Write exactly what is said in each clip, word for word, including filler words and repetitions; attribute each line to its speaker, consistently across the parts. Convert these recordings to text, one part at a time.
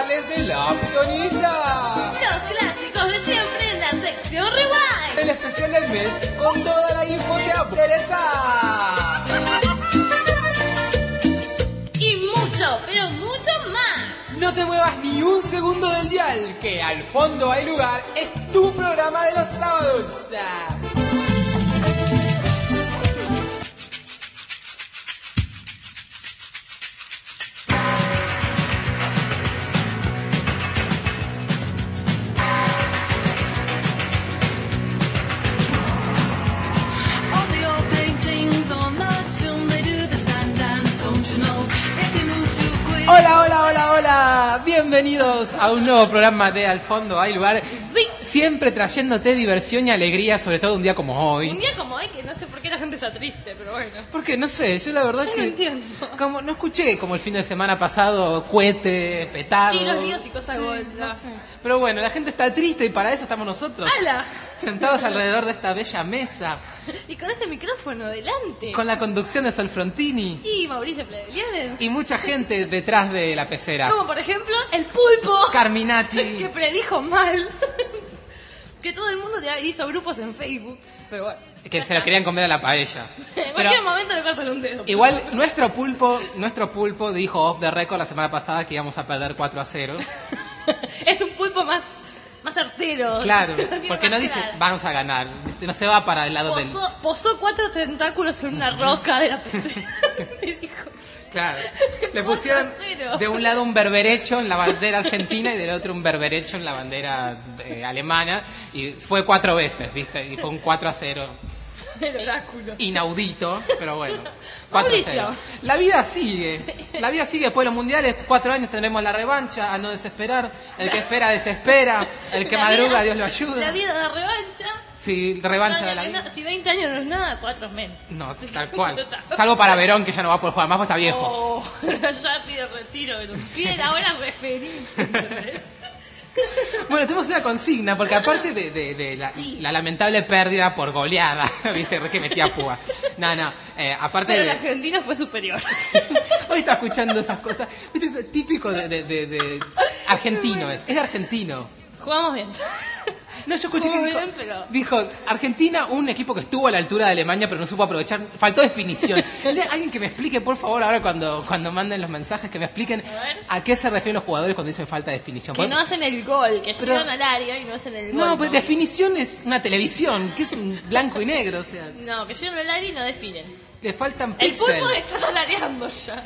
Speaker 1: musicales de La Pitoniza.
Speaker 2: Los clásicos de siempre en la sección Rewind.
Speaker 1: El especial del mes con toda la info que interesa.
Speaker 2: Y mucho, pero mucho más.
Speaker 1: No te muevas ni un segundo del dial, que Al Fondo Hay Lugar es tu programa de los sábados. Hola, hola, hola, hola. Bienvenidos a un nuevo programa de Al Fondo Hay Lugar.
Speaker 2: Sí.
Speaker 1: Siempre trayéndote diversión y alegría, sobre todo un día como hoy.
Speaker 2: Un día como hoy que no sé por qué la gente está triste, pero bueno.
Speaker 1: Porque no sé, yo la verdad
Speaker 2: Yo
Speaker 1: que
Speaker 2: no entiendo.
Speaker 1: Como no escuché como el fin de semana pasado cohete, petardo.
Speaker 2: Tiros, líos y cosas
Speaker 1: Sí,
Speaker 2: gordas.
Speaker 1: no sé. Pero bueno, la gente está triste y para eso estamos nosotros.
Speaker 2: ¡Hala!
Speaker 1: Sentados alrededor de esta bella mesa,
Speaker 2: Y con ese micrófono delante.
Speaker 1: con la conducción de Sol Frontini
Speaker 2: Y Mauricio Pledelianes.
Speaker 1: y mucha gente detrás de la pecera.
Speaker 2: Como por ejemplo el pulpo.
Speaker 1: Carminati.
Speaker 2: Que predijo mal. Que todo el mundo ya hizo grupos en Facebook. Pero bueno.
Speaker 1: Que se lo querían comer a la paella.
Speaker 2: En cualquier momento le cortan un dedo.
Speaker 1: Igual nuestro pulpo, nuestro pulpo dijo off the record la semana pasada que íbamos a perder cuatro a cero.
Speaker 2: Es un pulpo más, más certero.
Speaker 1: Claro,
Speaker 2: Tiene
Speaker 1: porque
Speaker 2: más
Speaker 1: no dice
Speaker 2: clara.
Speaker 1: vamos a ganar, ¿viste? No se va para el lado del...
Speaker 2: Posó, posó cuatro tentáculos en una roca de la pecera. Y dijo,
Speaker 1: Claro, le pusieron
Speaker 2: cuatro a cero.
Speaker 1: de un lado un berberecho en la bandera argentina y del otro un berberecho en la bandera eh, alemana y fue cuatro veces, ¿viste? Y fue un cuatro a cero.
Speaker 2: el oráculo.
Speaker 1: Inaudito, pero bueno. cuatro a cero.
Speaker 2: Mauricio.
Speaker 1: La vida sigue. La vida sigue después de los mundiales. Cuatro años tendremos la revancha. A no desesperar. El que espera, desespera. El que
Speaker 2: La
Speaker 1: madruga,
Speaker 2: vida-
Speaker 1: Dios lo ayuda.
Speaker 2: La vida de revancha.
Speaker 1: Sí, revancha
Speaker 2: No,
Speaker 1: de la
Speaker 2: no,
Speaker 1: vida.
Speaker 2: no, si veinte años no es nada, cuatro es menos.
Speaker 1: No, tal cual.
Speaker 2: Total.
Speaker 1: Salvo para Verón, que ya no va a poder jugar más porque está viejo.
Speaker 2: Oh, ya pide retiro. Pide ahora referir. ¿entendés?
Speaker 1: Bueno, tenemos una consigna, porque aparte de, de- de la,
Speaker 2: Sí.
Speaker 1: la lamentable pérdida por goleada, viste, re que metía púa. No, no, eh, aparte
Speaker 2: Pero
Speaker 1: de...
Speaker 2: la Argentina fue superior.
Speaker 1: Hoy está escuchando esas cosas, viste, es típico de, de- de- de- argentino, es, es de argentino.
Speaker 2: Jugamos bien.
Speaker 1: No, yo escuché que
Speaker 2: Muy
Speaker 1: dijo,
Speaker 2: bien, pero-
Speaker 1: dijo, Argentina, un equipo que estuvo a la altura de Alemania, pero no supo aprovechar, faltó definición. Alguien que me explique, por favor, ahora cuando, cuando manden los mensajes, que me expliquen
Speaker 2: A ver.
Speaker 1: a qué se refieren los jugadores cuando dicen falta de definición.
Speaker 2: Que
Speaker 1: Porque-
Speaker 2: no hacen el gol, que
Speaker 1: Pero-
Speaker 2: llegan al área y no hacen el gol.
Speaker 1: No, pues definición es una televisión, que es un blanco y negro, o sea,
Speaker 2: No, que llegan al área y no definen.
Speaker 1: le faltan
Speaker 2: El
Speaker 1: píxeles.
Speaker 2: pulpo está talareando ya.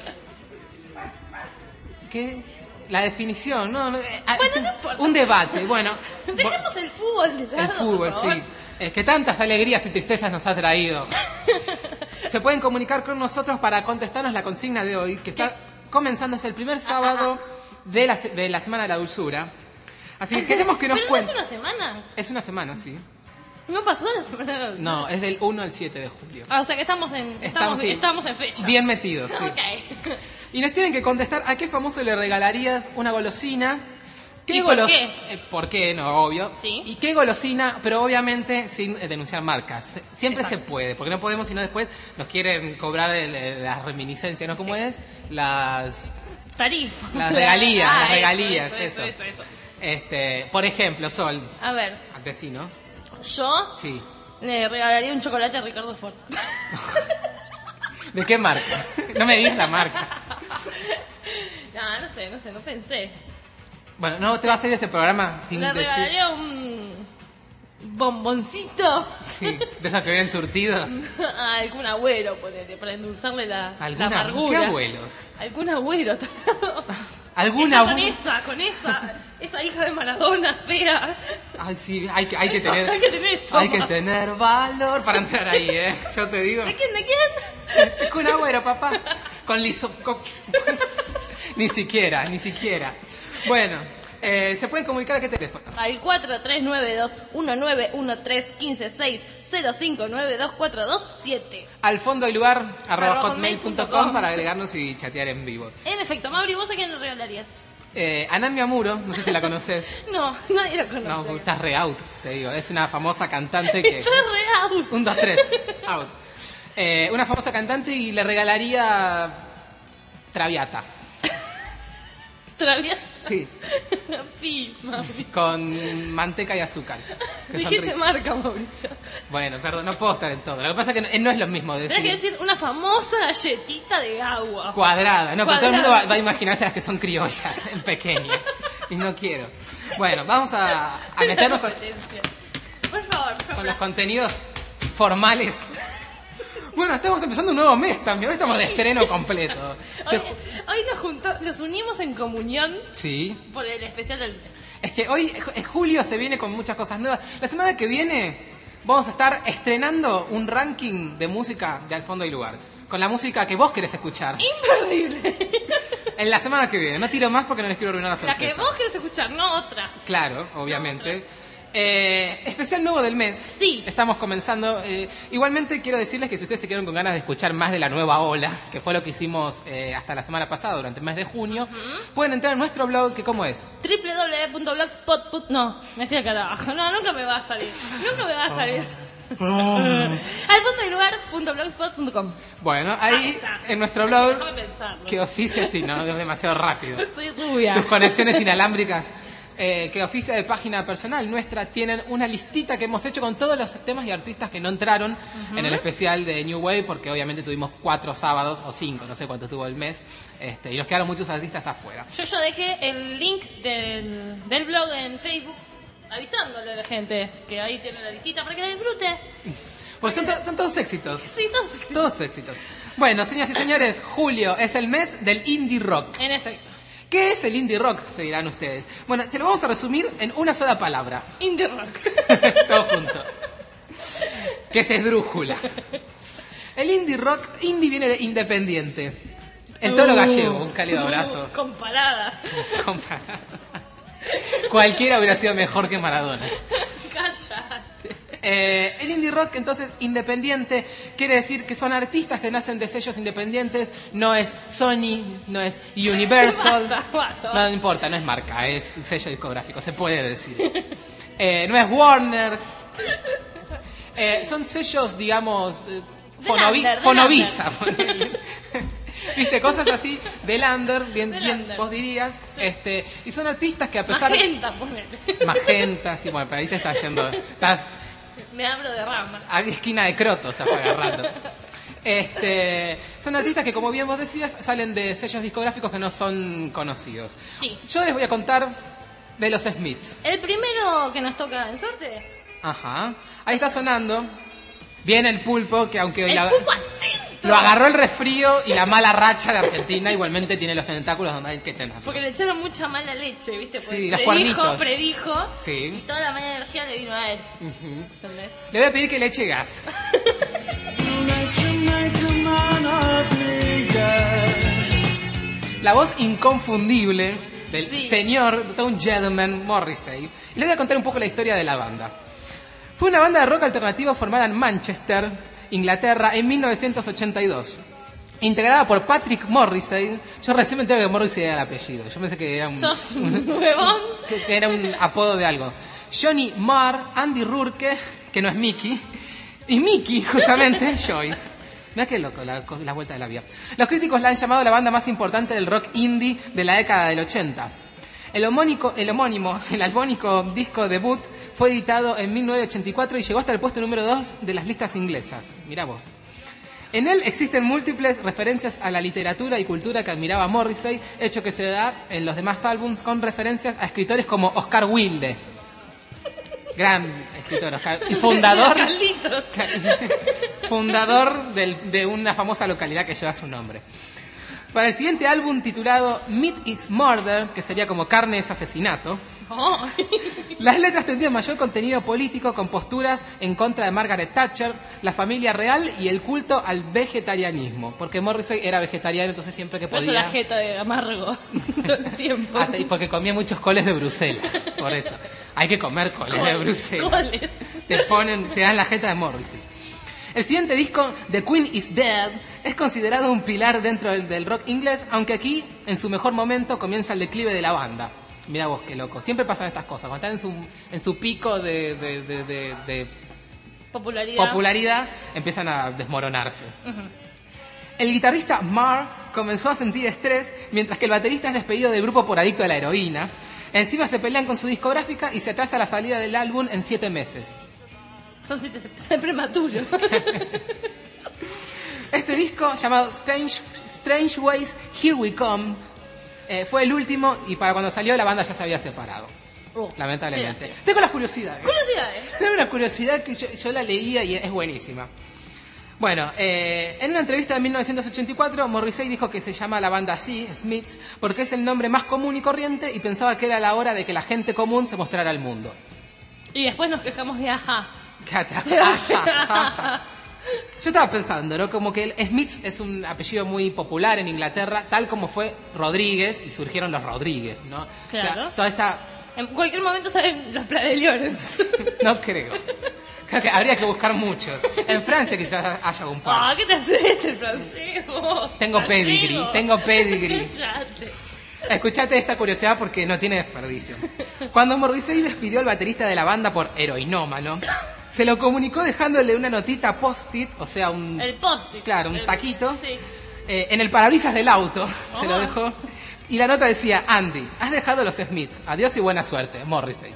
Speaker 1: ¿Qué? La definición, no, no, eh, ah,
Speaker 2: Bueno, no importa.
Speaker 1: un debate, bueno,
Speaker 2: Dejemos el fútbol de lado,
Speaker 1: el fútbol,
Speaker 2: por favor.
Speaker 1: sí, es que tantas alegrías y tristezas nos ha traído. Se pueden comunicar con nosotros para contestarnos la consigna de hoy, que está comenzándose el primer sábado de la, se- de la Semana de la Dulzura. Así que queremos que nos
Speaker 2: Pero no es
Speaker 1: cuenten.
Speaker 2: una semana.
Speaker 1: Es una semana, sí.
Speaker 2: No pasó la semana.
Speaker 1: No, es del uno al siete de julio.
Speaker 2: Ah, o sea que estamos en estamos,
Speaker 1: Estamos, sí.
Speaker 2: estamos en fecha.
Speaker 1: Bien metidos, sí.
Speaker 2: Ok.
Speaker 1: Y nos tienen que contestar a qué famoso le regalarías una golosina. ¿Qué
Speaker 2: ¿Y por
Speaker 1: golos-
Speaker 2: qué?
Speaker 1: Eh, ¿Por qué? No, obvio.
Speaker 2: Sí.
Speaker 1: ¿Y qué golosina? Pero obviamente sin eh, denunciar marcas. Siempre
Speaker 2: Exacto.
Speaker 1: se puede, porque no podemos, sino después nos quieren cobrar el- el- las reminiscencias, ¿no? ¿Cómo
Speaker 2: Sí.
Speaker 1: es? Las,
Speaker 2: Tarifa.
Speaker 1: las regalías,
Speaker 2: Ah,
Speaker 1: las
Speaker 2: eso,
Speaker 1: regalías,
Speaker 2: eso,
Speaker 1: eso.
Speaker 2: eso, eso.
Speaker 1: Este, por ejemplo, Sol,
Speaker 2: A ver,
Speaker 1: vecinos.
Speaker 2: yo
Speaker 1: Sí.
Speaker 2: le regalaría un chocolate a Ricardo Ford.
Speaker 1: ¿De qué marca? No me digas la marca.
Speaker 2: No, no sé, no sé, no pensé.
Speaker 1: Bueno, no te va a hacer este programa sin
Speaker 2: Le
Speaker 1: decir...
Speaker 2: regalaría un bomboncito
Speaker 1: Sí, de esos que vienen surtidos.
Speaker 2: a algún abuelo, ponele, para endulzarle la, la
Speaker 1: ¿Alguna?
Speaker 2: amargura.
Speaker 1: ¿Qué abuelo?
Speaker 2: Algún abuelo.
Speaker 1: ¿Alguna
Speaker 2: Está con
Speaker 1: abuela?
Speaker 2: esa, con esa, esa hija de Maradona fea.
Speaker 1: Ay, sí, hay que, hay que tener...
Speaker 2: Hay que tener estómago.
Speaker 1: hay que tener valor para entrar ahí, ¿eh? Yo te digo.
Speaker 2: ¿De quién? ¿De quién?
Speaker 1: Es con abuelo, papá. Con liso... con- Ni siquiera, ni siquiera. Bueno, eh, ¿se pueden comunicar a qué teléfono?
Speaker 2: Al cuatro tres nueve dos uno nueve uno tres uno cinco seis cero cinco nueve dos cuatro dos siete.
Speaker 1: Al fondo y lugar, arroba
Speaker 2: Arroba
Speaker 1: hotmail punto
Speaker 2: hotmail punto com.
Speaker 1: com para agregarnos y chatear en vivo.
Speaker 2: En efecto, Mauri, ¿vos a quién le regalarías?
Speaker 1: Eh, Anami Amuro, no sé si la conoces.
Speaker 2: No, nadie lo conoce.
Speaker 1: No, porque estás re out, te digo. Es una famosa cantante que...
Speaker 2: Está real.
Speaker 1: Un, dos, tres, out. Eh, una famosa cantante y le regalaría Traviata.
Speaker 2: Traviata.
Speaker 1: Sí.
Speaker 2: Pi, Mauricio.
Speaker 1: Con manteca y azúcar. que son
Speaker 2: Dijiste
Speaker 1: ricos.
Speaker 2: marca, Mauricio.
Speaker 1: Bueno, perdón, no puedo estar en todo. Lo que pasa es que no, no es lo mismo
Speaker 2: Tienes
Speaker 1: decir
Speaker 2: que decir una famosa galletita de agua.
Speaker 1: cuadrada. No, pero todo el mundo
Speaker 2: Cuadrada.
Speaker 1: va, va a imaginarse las que son criollas, en pequeñas. Y no quiero. Bueno, vamos a, a meternos con,
Speaker 2: Competencia. Por favor, por
Speaker 1: con
Speaker 2: favor.
Speaker 1: los contenidos formales. Bueno, estamos empezando un nuevo mes también. Hoy estamos de estreno completo. Se-
Speaker 2: Hoy, hoy nos juntamos, nos unimos en comunión
Speaker 1: Sí.
Speaker 2: por el especial del mes.
Speaker 1: Es que hoy, en julio, se viene con muchas cosas nuevas. La semana que viene vamos a estar estrenando un ranking de música de Al Fondo y Lugar. Con la música que vos querés escuchar.
Speaker 2: Imperdible.
Speaker 1: En la semana que viene. No tiro más porque no les quiero arruinar la
Speaker 2: La
Speaker 1: sorpresa.
Speaker 2: que vos querés escuchar, no otra.
Speaker 1: Claro, obviamente. Eh, especial nuevo del mes.
Speaker 2: Sí.
Speaker 1: Estamos comenzando. Eh, igualmente quiero decirles que si ustedes se quedaron con ganas de escuchar más de la nueva ola, que fue lo que hicimos eh, hasta la semana pasada, durante el mes de junio, pueden entrar a nuestro blog, que ¿cómo es?
Speaker 2: doble u doble u doble u punto blogspot punto No, me fui al carajo. No, nunca me va a salir. Nunca me va a salir. Al fondo y lugar punto blogspot punto com.
Speaker 1: Bueno,
Speaker 2: Ahí
Speaker 1: ahí
Speaker 2: está.
Speaker 1: en nuestro blog,
Speaker 2: Déjame pensarlo.
Speaker 1: que oficia, sí, no, es demasiado rápido.
Speaker 2: Soy rubia.
Speaker 1: Tus conexiones inalámbricas, eh, que oficia de página personal nuestra, tienen una listita que hemos hecho con todos los temas y artistas que no entraron en el especial de New Wave, porque obviamente tuvimos cuatro sábados o cinco, no sé cuánto tuvo el mes, este, y nos quedaron muchos artistas afuera.
Speaker 2: Yo, yo dejé el link del, del blog en Facebook avisándole a la gente que ahí tiene la listita para que la disfrute.
Speaker 1: Pues son, to- son todos éxitos.
Speaker 2: Sí, entonces.
Speaker 1: Todos éxitos. Bueno, señoras y señores, julio es el mes del indie rock.
Speaker 2: En efecto.
Speaker 1: ¿Qué es el indie rock? Se dirán ustedes. Bueno, se lo vamos a resumir en una sola palabra.
Speaker 2: Indie rock.
Speaker 1: Todo junto. Que es esdrújula. El indie rock, indie viene de independiente. El toro
Speaker 2: Uh,
Speaker 1: gallego, un cálido abrazo.
Speaker 2: uh, comparada.
Speaker 1: Compa- Cualquiera hubiera sido mejor que Maradona.
Speaker 2: Cállate.
Speaker 1: Eh, el indie rock, entonces, independiente, quiere decir que son artistas que nacen de sellos independientes. No es Sony, no es Universal.
Speaker 2: Basta, basta.
Speaker 1: No, no importa, no es marca, es sello discográfico, se puede decir. Eh, no es Warner. Eh, son sellos, digamos, eh,
Speaker 2: Del
Speaker 1: fonovi-
Speaker 2: under, del
Speaker 1: fonovisa. ponele. ¿Viste? Cosas así, del under, bien,
Speaker 2: Del
Speaker 1: bien
Speaker 2: under.
Speaker 1: vos dirías. Este, y son artistas que a pesar
Speaker 2: Magenta, ponele.
Speaker 1: de... Magenta, sí, bueno, pero ahí te estás yendo... Estás
Speaker 2: Me hablo de rama.
Speaker 1: a esquina de croto estás agarrando. Este, son artistas que, como bien vos decías, salen de sellos discográficos que no son conocidos.
Speaker 2: Sí.
Speaker 1: Yo les voy a contar de los Smiths.
Speaker 2: El primero que nos toca en suerte.
Speaker 1: Ajá. Ahí está sonando. Viene el pulpo, que aunque hoy
Speaker 2: El
Speaker 1: la-
Speaker 2: pulpo atento.
Speaker 1: lo agarró el resfrío y la mala racha de Argentina, igualmente tiene los tentáculos donde hay que tenerlos.
Speaker 2: Porque le echaron mucha mala leche, ¿viste? Porque
Speaker 1: Sí, los
Speaker 2: predijo,
Speaker 1: cuernitos.
Speaker 2: predijo.
Speaker 1: Sí.
Speaker 2: Y toda la mala energía le vino a él.
Speaker 1: Ujú.
Speaker 2: ¿Entendés?
Speaker 1: Le voy a pedir que le eche gas. La voz inconfundible del
Speaker 2: Sí.
Speaker 1: señor Tom Gentleman Morrissey. Y les voy a contar un poco la historia de la banda. Fue una banda de rock alternativo formada en Manchester, Inglaterra, en mil novecientos ochenta y dos. Integrada por Patrick Morrissey. Yo recién me enteré que Morrissey era el apellido. Yo pensé que era un,
Speaker 2: Sos un huevón.
Speaker 1: que era un apodo de algo. Johnny Marr, Andy Rourke, que no es Mickey, y Mickey, justamente, Joyce. Mirá qué loco la, la vuelta de la vida. Los críticos la han llamado la banda más importante del rock indie de la década del ochenta. El homónico, el homónimo, el albónico disco debut fue editado en mil novecientos ochenta y cuatro y llegó hasta el puesto número dos de las listas inglesas. Mirá vos. En él existen múltiples referencias a la literatura y cultura que admiraba Morrissey, hecho que se da en los demás álbums con referencias a escritores como Oscar Wilde. Gran escritor, Oscar. Y fundador...
Speaker 2: Carlitos.
Speaker 1: fundador del- de una famosa localidad que lleva su nombre. Para el siguiente álbum titulado Meat is Murder, que sería como carne es asesinato,
Speaker 2: Ay.
Speaker 1: las letras tendrían mayor contenido político con posturas en contra de Margaret Thatcher, la familia real y el culto al vegetarianismo, porque Morrissey era vegetariano, entonces siempre que
Speaker 2: Por eso la
Speaker 1: podía...
Speaker 2: jeta de amargo todo el tiempo.
Speaker 1: Ah, y porque comía muchos coles de Bruselas, por eso. Hay que comer coles de
Speaker 2: Col-
Speaker 1: Bruselas.
Speaker 2: coles.
Speaker 1: Te ponen, te dan la jeta de Morrissey. El siguiente disco, The Queen is Dead, es considerado un pilar dentro del, del rock inglés, aunque aquí, en su mejor momento, comienza el declive de la banda. Mira vos, qué loco. Siempre pasan estas cosas. Cuando están en su, en su pico de, de- de- de- de
Speaker 2: Popularidad.
Speaker 1: popularidad, empiezan a desmoronarse. El guitarrista Marr comenzó a sentir estrés, mientras que el baterista es despedido del grupo por adicto a la heroína. Encima se pelean con su discográfica y se atrasa la salida del álbum en siete meses.
Speaker 2: Son siete se prematuros.
Speaker 1: Este disco, llamado Strange, Strange Ways, Here We Come, eh, fue el último y para cuando salió la banda ya se había separado.
Speaker 2: Oh,
Speaker 1: lamentablemente.
Speaker 2: fíjate.
Speaker 1: Tengo las curiosidades.
Speaker 2: Curiosidades.
Speaker 1: Tengo una curiosidad que yo, yo la leía y es buenísima. Bueno, eh, en una entrevista de mil novecientos ochenta y cuatro, Morrissey dijo que se llama la banda así, Smiths, porque es el nombre más común y corriente y pensaba que era la hora de que la gente común se mostrara al mundo.
Speaker 2: Y después nos quejamos de ajá.
Speaker 1: Cata, ajá, ajá. Yo estaba pensando, ¿no? Como que el Smiths es un apellido muy popular en Inglaterra, tal como fue Rodríguez y surgieron los Rodríguez, ¿no?
Speaker 2: Claro.
Speaker 1: O sea, toda esta...
Speaker 2: En cualquier momento salen los Pladeliores.
Speaker 1: No creo. Creo que habría que buscar mucho. En Francia quizás haya un par.
Speaker 2: Ah, ¿qué te haces el francés vos?
Speaker 1: Tengo
Speaker 2: Gallego.
Speaker 1: pedigree, tengo pedigree.
Speaker 2: Cállate.
Speaker 1: Escuchate esta curiosidad porque no tiene desperdicio. Cuando Morrissey despidió al baterista de la banda por heroinómano, se lo comunicó dejándole una notita post-it, o sea, un...
Speaker 2: El post-it.
Speaker 1: Claro, un
Speaker 2: El-
Speaker 1: taquito,
Speaker 2: Sí.
Speaker 1: eh, en el parabrisas del auto, se lo
Speaker 2: Oh.
Speaker 1: dejó. Y la nota decía, Andy, has dejado los Smiths, adiós y buena suerte, Morrissey.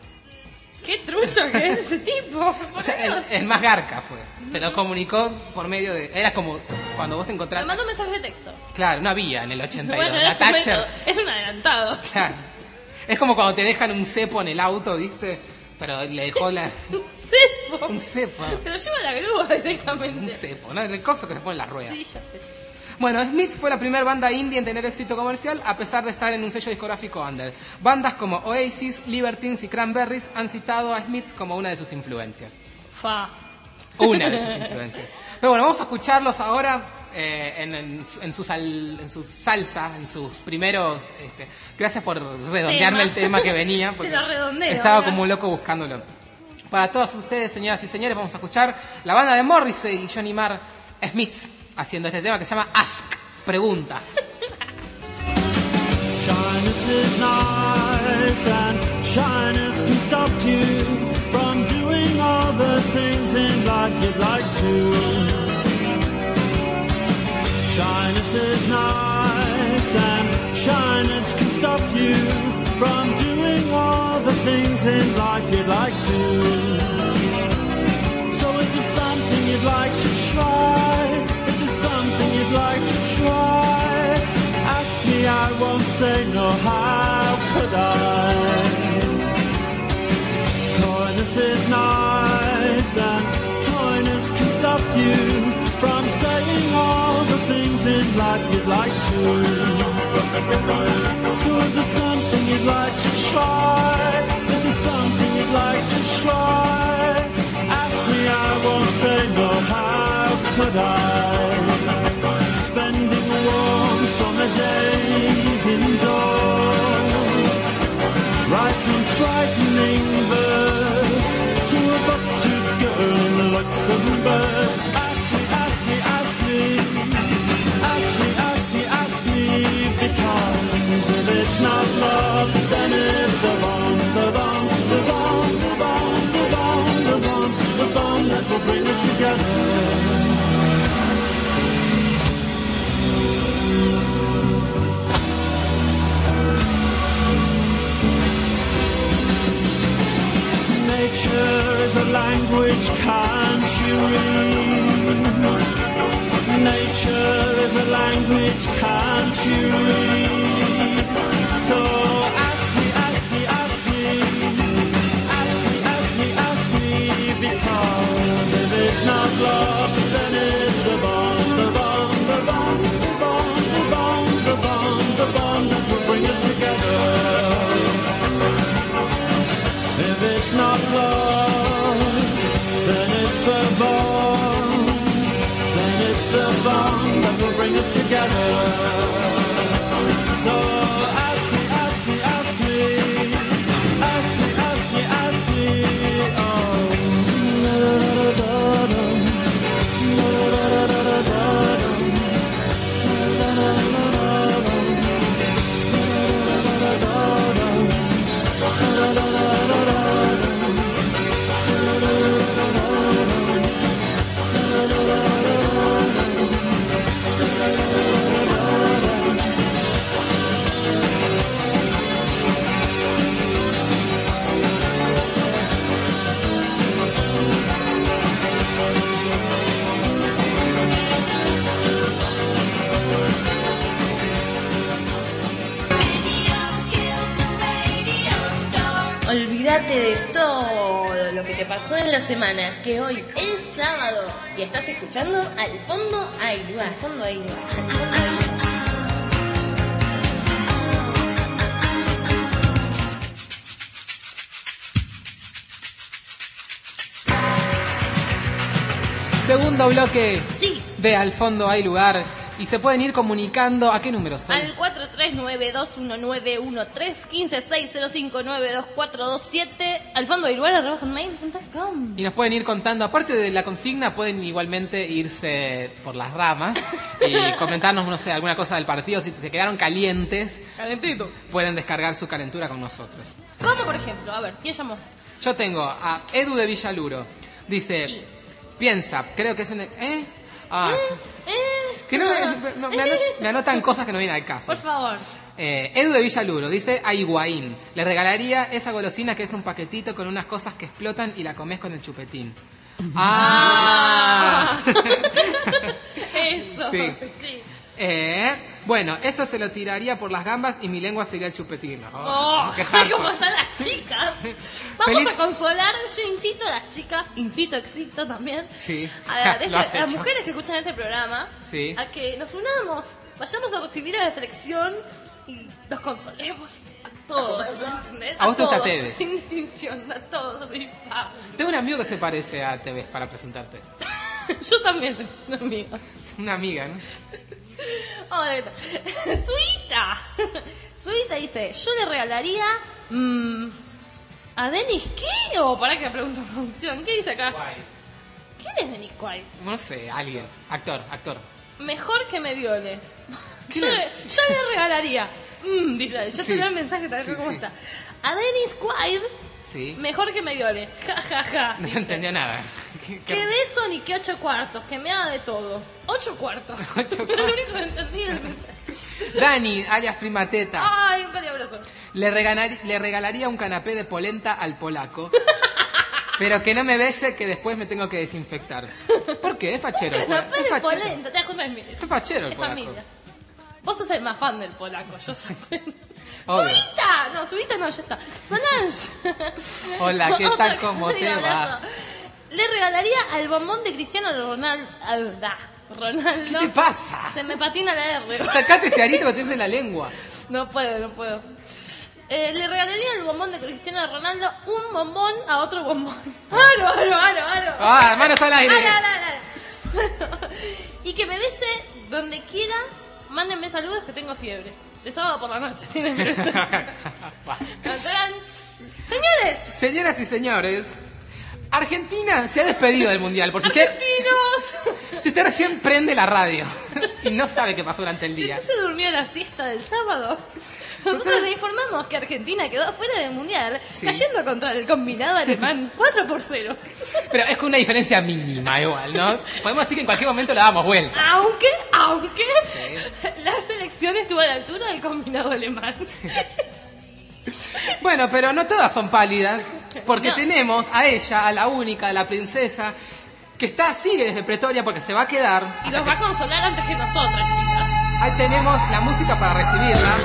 Speaker 2: Qué trucho que es ese tipo.
Speaker 1: O sea, el, el más garca fue. Se lo comunicó por medio de... Era como cuando vos te
Speaker 2: Me
Speaker 1: encontrás...
Speaker 2: manda un mensaje de texto.
Speaker 1: Claro, no había en el ochenta y dos.
Speaker 2: Bueno, en
Speaker 1: la
Speaker 2: ese
Speaker 1: Thatcher...
Speaker 2: momento es un adelantado.
Speaker 1: Claro. Es como cuando te dejan un cepo en el auto, ¿viste? Pero le dejó la...
Speaker 2: Un cepo.
Speaker 1: Un cepo.
Speaker 2: Te lo lleva a la grúa
Speaker 1: Un
Speaker 2: directamente.
Speaker 1: cepo, ¿no? El coso que se pone en la rueda.
Speaker 2: Sí, ya sé.
Speaker 1: Bueno, Smiths fue la primera banda indie en tener éxito comercial a pesar de estar en un sello discográfico under. Bandas como Oasis, Libertines y Cranberries han citado a Smiths como una de sus influencias.
Speaker 2: Fa.
Speaker 1: Una de sus influencias. Pero bueno, vamos a escucharlos ahora eh, en, en, en, su sal- en su salsa, en sus primeros... Este, gracias por redondearme el
Speaker 2: Tema.
Speaker 1: tema que venía, porque
Speaker 2: Te lo redondeo,
Speaker 1: estaba
Speaker 2: ¿verdad?
Speaker 1: como un loco buscándolo. Para todos ustedes, señoras y señores, vamos a escuchar la banda de Morrissey y Johnny Marr, Smiths, haciendo este tema que se llama Ask, Pregunta.
Speaker 3: Shyness is nice and shyness can stop you from doing all the things in life you'd like to. Shyness is nice and shyness can stop you from doing all the things in life you'd like to. So if there's something you'd like to try, if there's something you'd like to try, ask me, I won't say no, how could I? Coyness is nice and coyness can stop you from saying all the things in life you'd like to. So if there's something you'd like to try, if there's something you'd like to try, ask me, I won't say no, how could I? Spending warm summer days indoors, writing frightening verse to a buck-toothed girl in Luxembourg. Ask me, ask me, ask me, ask me, ask me, ask me, because if it's not love, then it's the bomb, the bomb, the bomb, the bomb, the bomb, the bomb, the bomb that will bring us together. Nature is a language, can't you read? Nature is a language, can't you read? So ask me, ask me, ask me, ask me, ask me, ask me, because if it's not love, then it's the bond, the bond, the bond, the bond, the bond, the bond, the bond that will bring us together. If it's not love, then it's the bond, then it's the bond that will bring us together. So ask me, ask me, ask me, ask me, ask me, ask me, oh.
Speaker 2: todo lo que te pasó en la semana, que hoy es sábado y estás escuchando Al Fondo Hay Lugar. Al Fondo Hay Lugar. Al Fondo Hay Lugar.
Speaker 1: Segundo bloque
Speaker 2: Sí.
Speaker 1: de Al Fondo Hay Lugar. Y se pueden ir comunicando. ¿A qué número son?
Speaker 2: Al cuatro tres nueve dos uno nueve uno tres uno cinco seis cero cinco nueve dos cuatro dos siete al fondo hay lugar arroba hotmail punto com.
Speaker 1: Y nos pueden ir contando, aparte de la consigna, pueden igualmente irse por las ramas y comentarnos, no sé, alguna cosa del partido. Si se quedaron calientes,
Speaker 2: Calentito.
Speaker 1: pueden descargar su calentura con nosotros.
Speaker 2: ¿Cómo, por ejemplo? A ver, ¿quién llamó?
Speaker 1: Yo tengo a Edu de Villaluro. Dice,
Speaker 2: Sí.
Speaker 1: piensa, creo que es un... ¿Eh? Ah, sí.
Speaker 2: Eh,
Speaker 1: Que no, no, me, anot- me anotan cosas que no vienen al caso.
Speaker 2: por favor.
Speaker 1: Eh, Edu de Villaluro dice a Higuaín: le regalaría esa golosina que es un paquetito con unas cosas que explotan y la comes con el chupetín. ¡Ah!
Speaker 2: Eso.
Speaker 1: Sí.
Speaker 2: Sí.
Speaker 1: Eh, bueno, eso se lo tiraría por las gambas y mi lengua sería el chupetín. Oh,
Speaker 2: Oh,
Speaker 1: qué
Speaker 2: ¿cómo
Speaker 1: hardcore.
Speaker 2: están las chicas? Vamos
Speaker 1: Feliz-
Speaker 2: a consolar, yo incito a las chicas, incito, excito también,
Speaker 1: Sí,
Speaker 2: a, de
Speaker 1: lo
Speaker 2: este-
Speaker 1: has
Speaker 2: a las
Speaker 1: hecho.
Speaker 2: mujeres que escuchan este programa,
Speaker 1: Sí.
Speaker 2: a que nos unamos, vayamos a recibir a la selección y los consolemos a todos, ¿entendés?
Speaker 1: ¿A vos te gusta
Speaker 2: todos,
Speaker 1: Tevez?
Speaker 2: sin distinción, a todos, así, pa.
Speaker 1: Tengo un amigo que se parece a Tevez para presentarte.
Speaker 2: Yo también tengo un amigo.
Speaker 1: Una amiga, ¿no?
Speaker 2: Hola, ¿qué tal? Suita. Suita dice, yo le regalaría mm, a Denis ¿qué? O para que pregunto a producción, ¿qué dice acá? ¿Quién es Denis Quaid?
Speaker 1: No sé, alguien. Actor, actor.
Speaker 2: Mejor que me viole.
Speaker 1: ¿Quién
Speaker 2: Yo
Speaker 1: es?
Speaker 2: le, yo le regalaría. Mm, dice, yo
Speaker 1: Sí.
Speaker 2: te leo el mensaje también
Speaker 1: Sí,
Speaker 2: cómo
Speaker 1: sí.
Speaker 2: está. A Denis Quaid,
Speaker 1: Sí.
Speaker 2: mejor que me viole. Ja, ja, ja.
Speaker 1: No se
Speaker 2: dice.
Speaker 1: entendió nada. ¿Qué- qué-
Speaker 2: Que de eso ni que ocho cuartos, que me haga de todo. Ocho cuartos.
Speaker 1: Ocho
Speaker 2: Lo
Speaker 1: cuartos.
Speaker 2: único que entendí es el mensaje.
Speaker 1: Dani, alias Prima Teta.
Speaker 2: Ay, un abrazo.
Speaker 1: Le, regalar- le regalaría un canapé de polenta al polaco. Pero que no me bese, que después me tengo que desinfectar. ¿Por qué? Es fachero. el polaco.
Speaker 2: Canapé
Speaker 1: Es
Speaker 2: de
Speaker 1: fachero.
Speaker 2: polenta, te das cuenta, es,
Speaker 1: Es fachero el
Speaker 2: es
Speaker 1: polaco.
Speaker 2: familia. Vos sos el más fan del polaco, yo soy.
Speaker 1: Obvio.
Speaker 2: ¡Subita! No, subita no, ya está. Solange.
Speaker 1: Hola, ¿qué tal?
Speaker 2: Otra
Speaker 1: ¿Cómo
Speaker 2: cosa,
Speaker 1: te
Speaker 2: un
Speaker 1: va?
Speaker 2: abrazo. Le regalaría al bombón de Cristiano Ronaldo. Ronaldo.
Speaker 1: ¿Qué te pasa?
Speaker 2: Se me patina la R.
Speaker 1: Sacate ese arito que tienes en la lengua.
Speaker 2: No puedo, no puedo. Eh, le regalaría al bombón de Cristiano Ronaldo un bombón a otro bombón. ¡Aro, aro, aro, aro!
Speaker 1: Ah, manos al aire.
Speaker 2: ¡Aro, aro, aro! Y que me bese donde quiera. Mándenme saludos que tengo fiebre. De sábado por la noche. Tienen fiebre. Tarán. Señores,
Speaker 1: Señoras y señores, Argentina se ha despedido del Mundial. Porque usted,
Speaker 2: argentinos.
Speaker 1: si usted recién prende la radio y no sabe qué pasó durante el
Speaker 2: Si
Speaker 1: día.
Speaker 2: usted se durmió la siesta del sábado, nosotros le informamos que Argentina quedó fuera del Mundial,
Speaker 1: Sí.
Speaker 2: cayendo contra el combinado alemán cuatro por cero.
Speaker 1: Pero es con una diferencia mínima igual, ¿no? Podemos decir que en cualquier momento la damos vuelta.
Speaker 2: Aunque, aunque la selección estuvo a la altura del combinado alemán.
Speaker 1: Bueno, pero no todas son pálidas, porque
Speaker 2: No.
Speaker 1: tenemos a ella, a la única, a la princesa, que está, sigue desde Pretoria porque se va a quedar.
Speaker 2: Y los va a consolar antes que nosotras, chicas.
Speaker 1: Ahí tenemos la música para recibirla.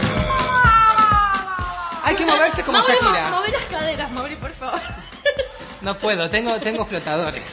Speaker 1: Hay que moverse como
Speaker 2: Mauri,
Speaker 1: Shakira.
Speaker 2: mo- Moví las caderas, Mauri, por favor.
Speaker 1: No puedo, tengo, tengo flotadores.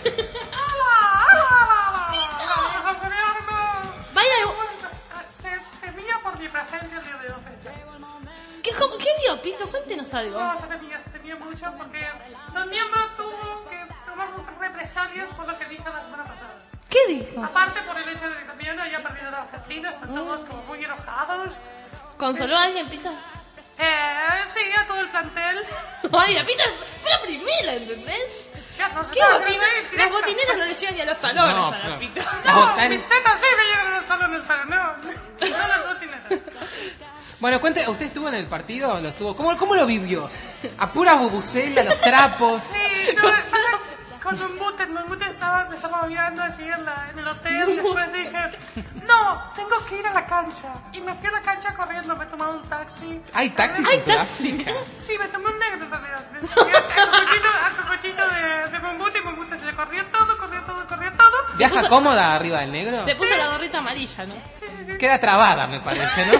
Speaker 2: Vaya,
Speaker 4: Se temía por mi presencia el día de hoy.
Speaker 2: ¿qué, cómo- ¿qué vio, Pito? Cuéntenos algo.
Speaker 4: No, se temía, se temía mucho porque Don Miembro tuvo que tomar represalias por lo que dijo la semana pasada.
Speaker 2: ¿Qué dijo?
Speaker 4: Aparte por el hecho de que también había perdido la Argentina, están todos como muy enojados.
Speaker 2: ¿Consoló a alguien, Pito?
Speaker 4: Eh, sí, a todo el plantel.
Speaker 2: Ay, la Pito fue la primera, ¿entendés?
Speaker 4: Ya, no sé,
Speaker 2: ¿Qué
Speaker 4: no,
Speaker 2: botina?
Speaker 4: no, no,
Speaker 2: Las
Speaker 4: directa.
Speaker 2: botineras no le llegan ni a los talones
Speaker 1: No,
Speaker 2: a la
Speaker 1: pero-
Speaker 2: Pito.
Speaker 1: Las
Speaker 4: No,
Speaker 1: botan-
Speaker 4: mis tetas sí me llegan a los salones, pero no, no las botineras.
Speaker 1: Bueno, cuente, ¿usted estuvo en el partido? ¿Lo estuvo? ¿Cómo, cómo lo vivió? A pura bubucela, los trapos.
Speaker 4: Sí, no, estaba con un mute, el mute estaba, me estaba moviendo así en, la, en el hotel y después dije, no, tengo que ir a la cancha. Y me fui a la cancha corriendo, me he tomado un taxi.
Speaker 1: ¿Hay taxis
Speaker 2: ¿Hay
Speaker 1: en
Speaker 2: taxi?
Speaker 1: Sudáfrica?
Speaker 4: Sí, me tomé un negro en realidad. Me fui al cocochito, al cocochito de, de Mombute y Mombute se le corrió todo, corrió todo, corrió todo.
Speaker 1: ¿Viaja
Speaker 2: puso-
Speaker 1: cómoda arriba del negro?
Speaker 2: Se puso la gorrita amarilla, ¿no?
Speaker 4: Sí, sí, sí.
Speaker 1: Queda trabada, me parece, ¿no?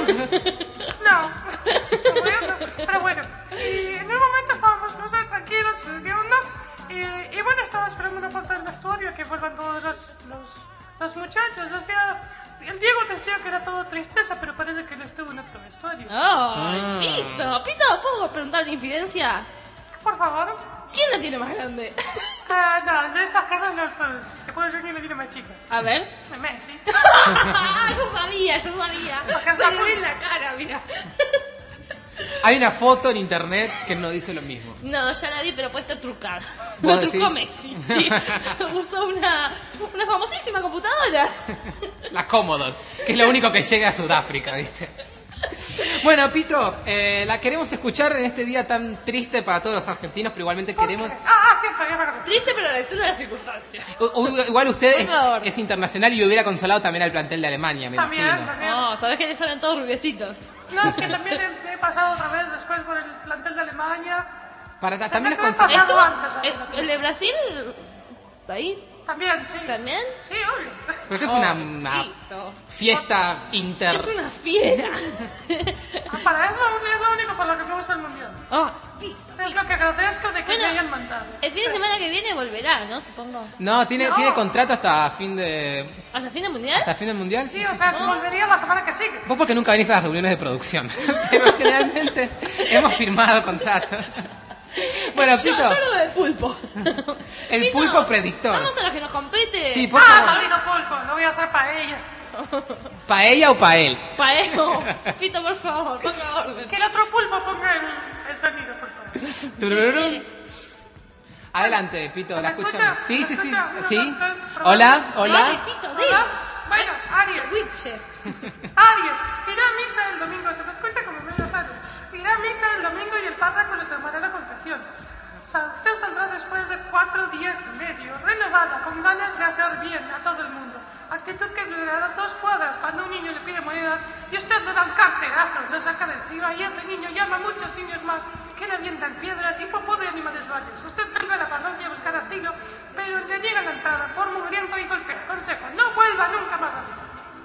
Speaker 4: No, pero bueno, pero bueno. Y en un momento estábamos, no sé, tranquilos, y dije, no, estaba esperando una parte del vestuario que vuelvan todos los, los, los muchachos. O sea, el Diego decía que era todo tristeza, pero parece que no estuvo en otro vestuario.
Speaker 2: Ay,
Speaker 1: Ah.
Speaker 2: Pito, Pito, ¿puedo preguntar una infidencia?
Speaker 4: Por favor.
Speaker 2: ¿Quién la tiene más grande?
Speaker 4: Ah, no, de esas cosas no puedo decir. Te puedo decir quién le tiene más chica.
Speaker 2: A ver.
Speaker 4: Messi.
Speaker 2: Yo sabía, yo sabía.
Speaker 4: Porque
Speaker 2: Se le ve en la cara, mira.
Speaker 1: Hay una foto en internet que nos dice lo mismo.
Speaker 2: No, ya la vi, pero puesta trucada.
Speaker 1: ¿Vos
Speaker 2: Lo trucó
Speaker 1: decís?
Speaker 2: Messi, sí. Usó una, una famosísima computadora.
Speaker 1: La Commodore, que es lo único que llega a Sudáfrica, ¿viste? Bueno, Pito, eh, la queremos escuchar en este día tan triste para todos los argentinos, pero igualmente queremos...
Speaker 4: Ah, ah, cierto, ya me acordé.
Speaker 2: Triste, pero la lectura de las circunstancias.
Speaker 1: U- u- Igual usted
Speaker 2: Por
Speaker 1: es,
Speaker 2: favor.
Speaker 1: es internacional y hubiera consolado también al plantel de Alemania, me
Speaker 4: También,
Speaker 1: imagino.
Speaker 4: también.
Speaker 2: No, sabes que le salen todos rubiecitos.
Speaker 4: No, es que también he, he pasado otra vez después por el plantel de Alemania.
Speaker 1: Para ta- también les
Speaker 4: También
Speaker 1: consigo...
Speaker 4: pasado
Speaker 2: Esto,
Speaker 4: antes,
Speaker 2: el, el de Brasil, ahí,
Speaker 4: También, sí.
Speaker 2: también.
Speaker 4: Sí, obvio.
Speaker 1: Pero esto es una, una
Speaker 2: Pito.
Speaker 1: fiesta inter...
Speaker 2: Es una fiera.
Speaker 4: Ah, para eso es lo único por lo que me gusta el mundial.
Speaker 2: Ah, Pito.
Speaker 4: Es lo que agradezco de que
Speaker 2: Bueno,
Speaker 4: me hayan mandado.
Speaker 2: el fin de semana que viene volverá, ¿no? Supongo.
Speaker 1: No, tiene,
Speaker 4: No.
Speaker 1: tiene contrato hasta fin de...
Speaker 2: ¿Hasta el fin del mundial?
Speaker 1: ¿Hasta fin del mundial?
Speaker 4: Sí, o sea, volvería la semana que sigue.
Speaker 1: Vos porque nunca venís a las reuniones de producción, pero generalmente hemos firmado contratos. Bueno,
Speaker 2: yo,
Speaker 1: Pito,
Speaker 2: yo lo del pulpo.
Speaker 1: el
Speaker 2: Pito,
Speaker 1: pulpo predictor.
Speaker 2: Vamos a lo que nos compete.
Speaker 1: Sí, por
Speaker 4: Ah,
Speaker 1: favor.
Speaker 4: maldito pulpo, lo voy a hacer para ella.
Speaker 1: ¿Paella o pa' él?
Speaker 2: Paeo. Pito, por favor, ponga orden.
Speaker 4: Que el otro pulpo ponga el, el sonido, por favor.
Speaker 1: Turururú. Adelante, Pito, la
Speaker 4: ¿Me
Speaker 1: escuchamos.
Speaker 4: escucha?
Speaker 1: Sí,
Speaker 4: ¿Me
Speaker 1: sí, sí.
Speaker 4: escucha? Uno,
Speaker 1: Sí.
Speaker 4: dos, tres, probando.
Speaker 1: Hola,
Speaker 2: Dale,
Speaker 1: hola.
Speaker 2: Pito,
Speaker 4: ¿Hola?
Speaker 2: dale.
Speaker 4: Bueno, Aries.
Speaker 2: Switch.
Speaker 4: Aries, irá a misa el domingo. Se me escucha como medio raro. Irá a misa el domingo y el párroco le tomará la confesión. Sa- Usted saldrá después de cuatro días y medio, renovada, con ganas de hacer bien a todo el mundo. Actitud que durará dos cuadras cuando un niño le pide monedas y usted le da un carterazo, lo saca de encima y ese niño llama a muchos niños más que le avientan piedras y popó de animales varios. Usted vuelve a la parroquia a buscar a Tilo, pero le niega la entrada por mugriento y golpea. Consejo, no vuelva nunca más a misa.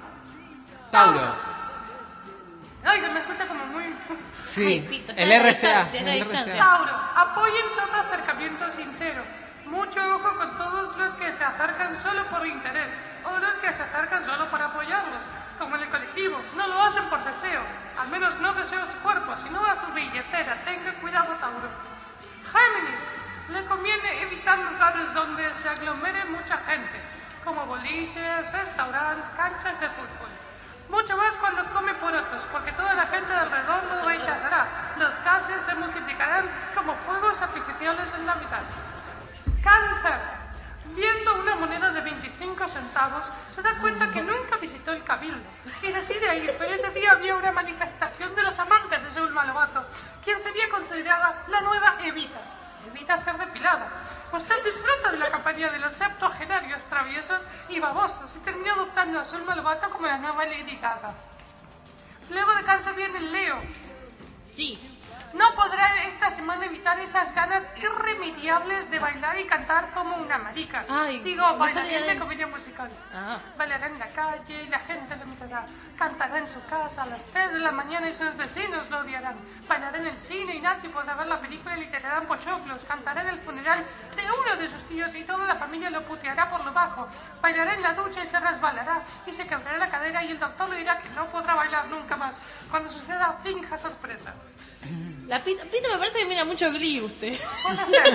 Speaker 1: Tauro.
Speaker 4: Ay, se me escucha como muy...
Speaker 1: Sí,
Speaker 2: Ay, Pito, está
Speaker 1: el
Speaker 2: a la
Speaker 1: R C A.
Speaker 2: distancia, a la
Speaker 1: el R C A.
Speaker 2: distancia.
Speaker 4: Tauro, apoyen todo acercamiento sincero. Mucho ojo con todos los que se acercan solo por interés o los que se acercan solo para apoyarlos, como en el colectivo. No lo hacen por deseo, al menos no deseo su cuerpo, sino a su billetera. Tenga cuidado, Tauro. Géminis, le conviene evitar lugares donde se aglomere mucha gente, como boliches, restaurantes, canchas de fútbol. Mucho más cuando come porotos, porque toda la gente de alrededor lo rechazará. Los gases se multiplicarán como fuegos artificiales en Navidad. Cáncer. Viendo una moneda de veinticinco centavos, se da cuenta que nunca visitó el Cabildo y decide ir, pero ese día había una manifestación de los amantes de Zulma Lobato, quien sería considerada la nueva Evita. Evita ser depilada. Usted disfruta de la campaña de los septuagenarios traviesos y babosos y terminó adoptando a Zulma Lobato como la nueva Lady Gaga. Luego de Cáncer viene el Leo.
Speaker 2: Sí.
Speaker 4: No podrá esta semana evitar esas ganas irremediables de bailar y cantar como una marica.
Speaker 2: Ay,
Speaker 4: Digo,
Speaker 2: me
Speaker 4: bailarín
Speaker 2: salía
Speaker 4: de
Speaker 2: dentro.
Speaker 4: comedia musical.
Speaker 2: Ah.
Speaker 4: Bailará en la calle y la gente lo mirará. Cantará en su casa a las tres de la mañana y sus vecinos lo odiarán. Bailará en el cine y nadie podrá ver la película y le tirarán pochoclos. Cantará en el funeral de uno de sus tíos y toda la familia lo puteará por lo bajo. Bailará en la ducha y se resbalará y se quebrará la cadera y el doctor le dirá que no podrá bailar nunca más. Cuando suceda, finja sorpresa.
Speaker 2: La Pito, Pito me parece que mira mucho Glee usted.
Speaker 4: Puede ser.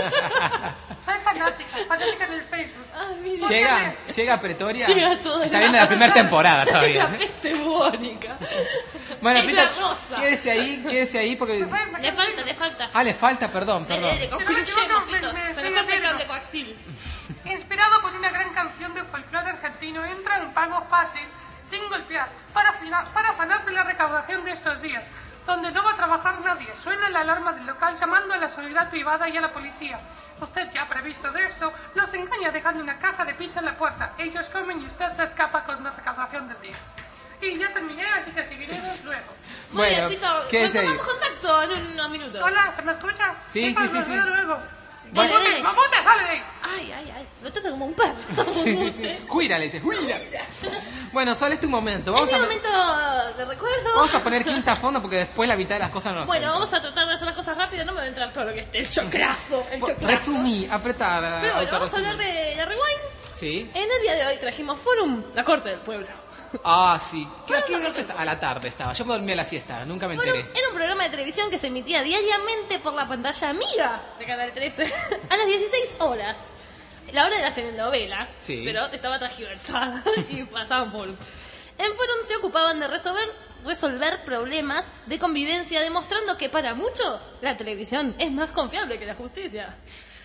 Speaker 4: Soy fanática, fanática en el Facebook.
Speaker 2: Ah, mira.
Speaker 1: Llega, llega a Pretoria.
Speaker 2: Llega todo
Speaker 1: Está viendo la primera temporada
Speaker 2: La
Speaker 1: todavía.
Speaker 2: peste bubónica.
Speaker 1: Bueno,
Speaker 2: Es
Speaker 1: Pito,
Speaker 2: la rosa.
Speaker 1: quédese ahí, quédese ahí porque...
Speaker 2: Le falta, le falta.
Speaker 1: Ah, le falta, perdón,
Speaker 2: Dele,
Speaker 1: perdón.
Speaker 2: dele,
Speaker 4: Si no me
Speaker 2: concluyemos,
Speaker 4: equivoco,
Speaker 2: Pito.
Speaker 4: me- me-
Speaker 2: Se
Speaker 4: soy
Speaker 2: me corta el
Speaker 4: Virgo.
Speaker 2: cable coaxil.
Speaker 4: Inspirado por una gran canción de folclore argentino, entra en pago fácil, sin golpear, para, afina- para afanarse la recaudación de estos días, donde no va a trabajar nadie. Suena la alarma del local llamando a la seguridad privada y a la policía. Usted ya previsto de esto, los engaña dejando una caja de pizza en la puerta. Ellos comen y usted se escapa con la recaudación del día. Y ya terminé, así que seguiremos luego.
Speaker 2: Muy
Speaker 1: Bueno,
Speaker 2: bien, Pito.
Speaker 1: quédese ahí.
Speaker 2: Tomamos contacto en unos minutos.
Speaker 4: Hola, ¿se me escucha?
Speaker 1: Sí,
Speaker 4: ¿Qué
Speaker 1: sí,
Speaker 4: pasa?
Speaker 1: sí, sí.
Speaker 4: Hasta luego.
Speaker 2: Dale,
Speaker 4: ¡Mamote,
Speaker 2: dale.
Speaker 4: mamote, sale de ahí!
Speaker 2: Ay, ay. ay, ay, lo trata como un perro.
Speaker 1: Sí, sí, sí. Juira, le dice, juira. Bueno, Sol, es tu momento. Vamos
Speaker 2: es
Speaker 1: a
Speaker 2: mi
Speaker 1: me-
Speaker 2: momento de recuerdo.
Speaker 1: Vamos a poner quinta a fondo porque después la mitad de las cosas no las
Speaker 2: Bueno,
Speaker 1: hacen.
Speaker 2: vamos a tratar de hacer las cosas rápido, no me va a entrar todo lo que esté. El choclazo, el choclazo.
Speaker 1: Resumí, apretar.
Speaker 2: Pero bueno, vamos a hablar de la Rewind.
Speaker 1: Sí.
Speaker 2: En el día de hoy trajimos Forum, la corte del pueblo.
Speaker 1: Ah, sí. ¿Qué, qué hora está? A la tarde estaba. Yo me dormí a la siesta, nunca me
Speaker 2: Forum
Speaker 1: enteré.
Speaker 2: era un programa de televisión que se emitía diariamente por la pantalla amiga de Canal trece a las dieciséis horas. La hora de las telenovelas,
Speaker 1: Sí.
Speaker 2: pero estaba transgiversada y pasaban Forum. En Forum se ocupaban de resolver, resolver problemas de convivencia, demostrando que para muchos la televisión es más confiable que la justicia.